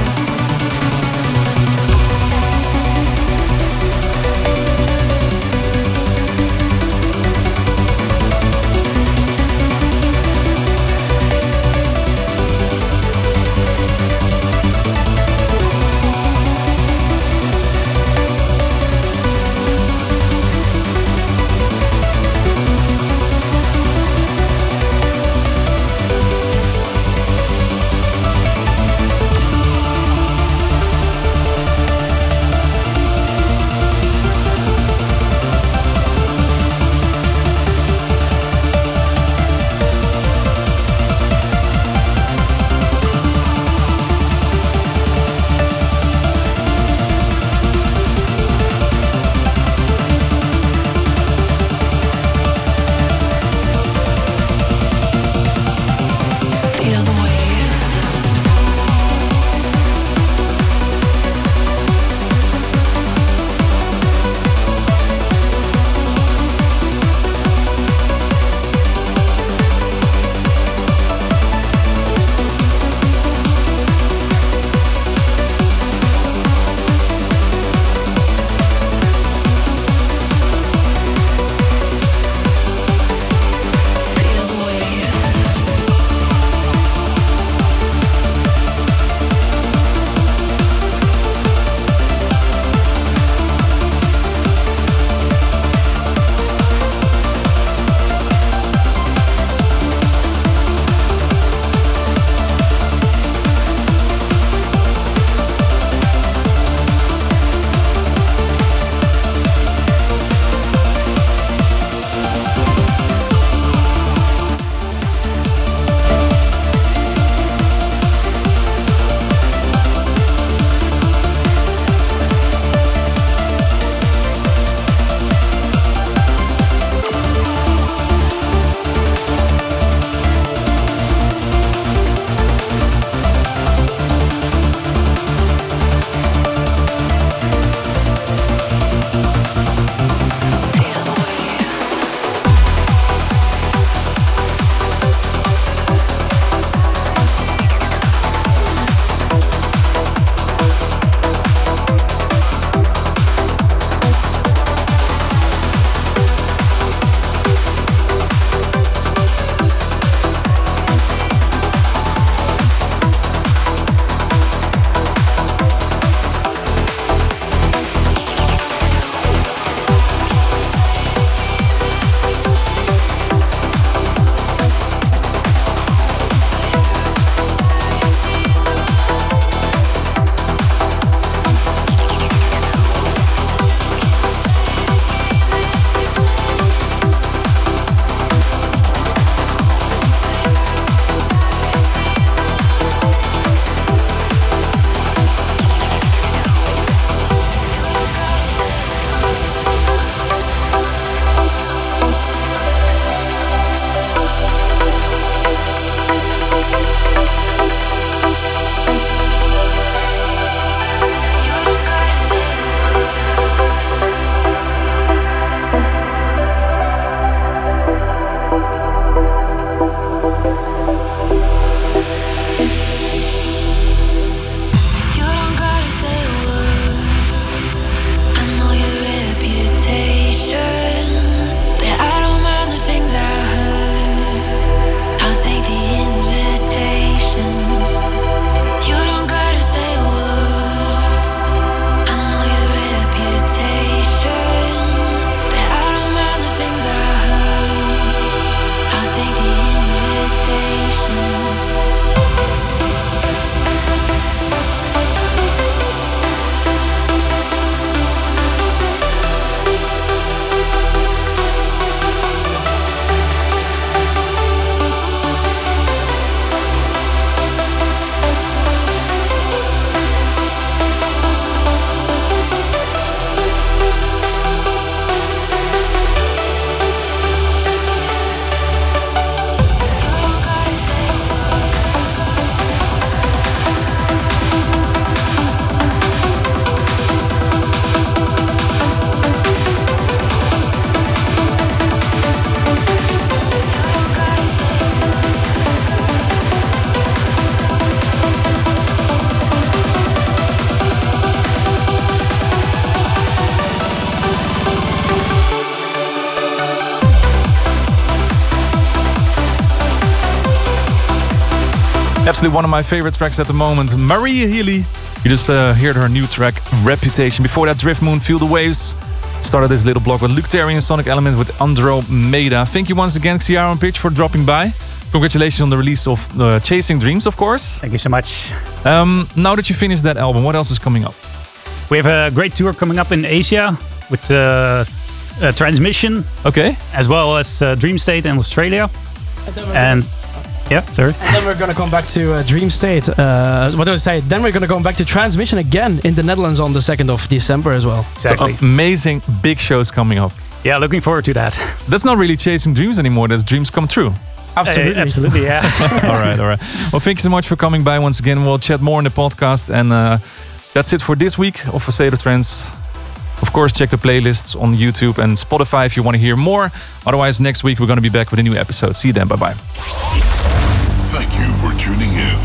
Absolutely one of my favorite tracks at the moment. Maria Healy. You just uh, heard her new track, Reputation. Before that, Drift Moon, Feel the Waves. Started this little block with Luke Terry and Sonic Element with Andromeda. Thank you once again, Xiara and Pitch, for dropping by. Congratulations on the release of uh, Chasing Dreams, of course. Thank you so much. Um, now that you finished that album, what else is coming up? We have a great tour coming up in Asia with uh, uh, Transmission. Okay. As well as uh, Dream State in Australia. And yeah, sorry. And then we're gonna come back to uh, Dream State. Uh, what do I say? Then we're gonna come back to Transmission again in the Netherlands on the second of December as well. Exactly. So amazing big shows coming up. Yeah, looking forward to that. That's not really chasing dreams anymore. That's dreams come true. Absolutely. Uh, absolutely, yeah. all right, all right. Well, thank you so much for coming by once again. We'll chat more in the podcast. And uh, that's it for this week of A State of Trance. Of course, check the playlists on YouTube and Spotify if you want to hear more. Otherwise, next week we're going to be back with a new episode. See you then. Bye-bye. Thank you for tuning in.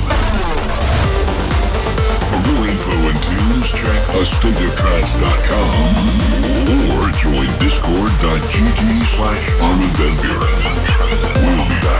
For more info and tunes, check a state of trance dot com or join discord dot g g slash Armin van Buren. We'll be back.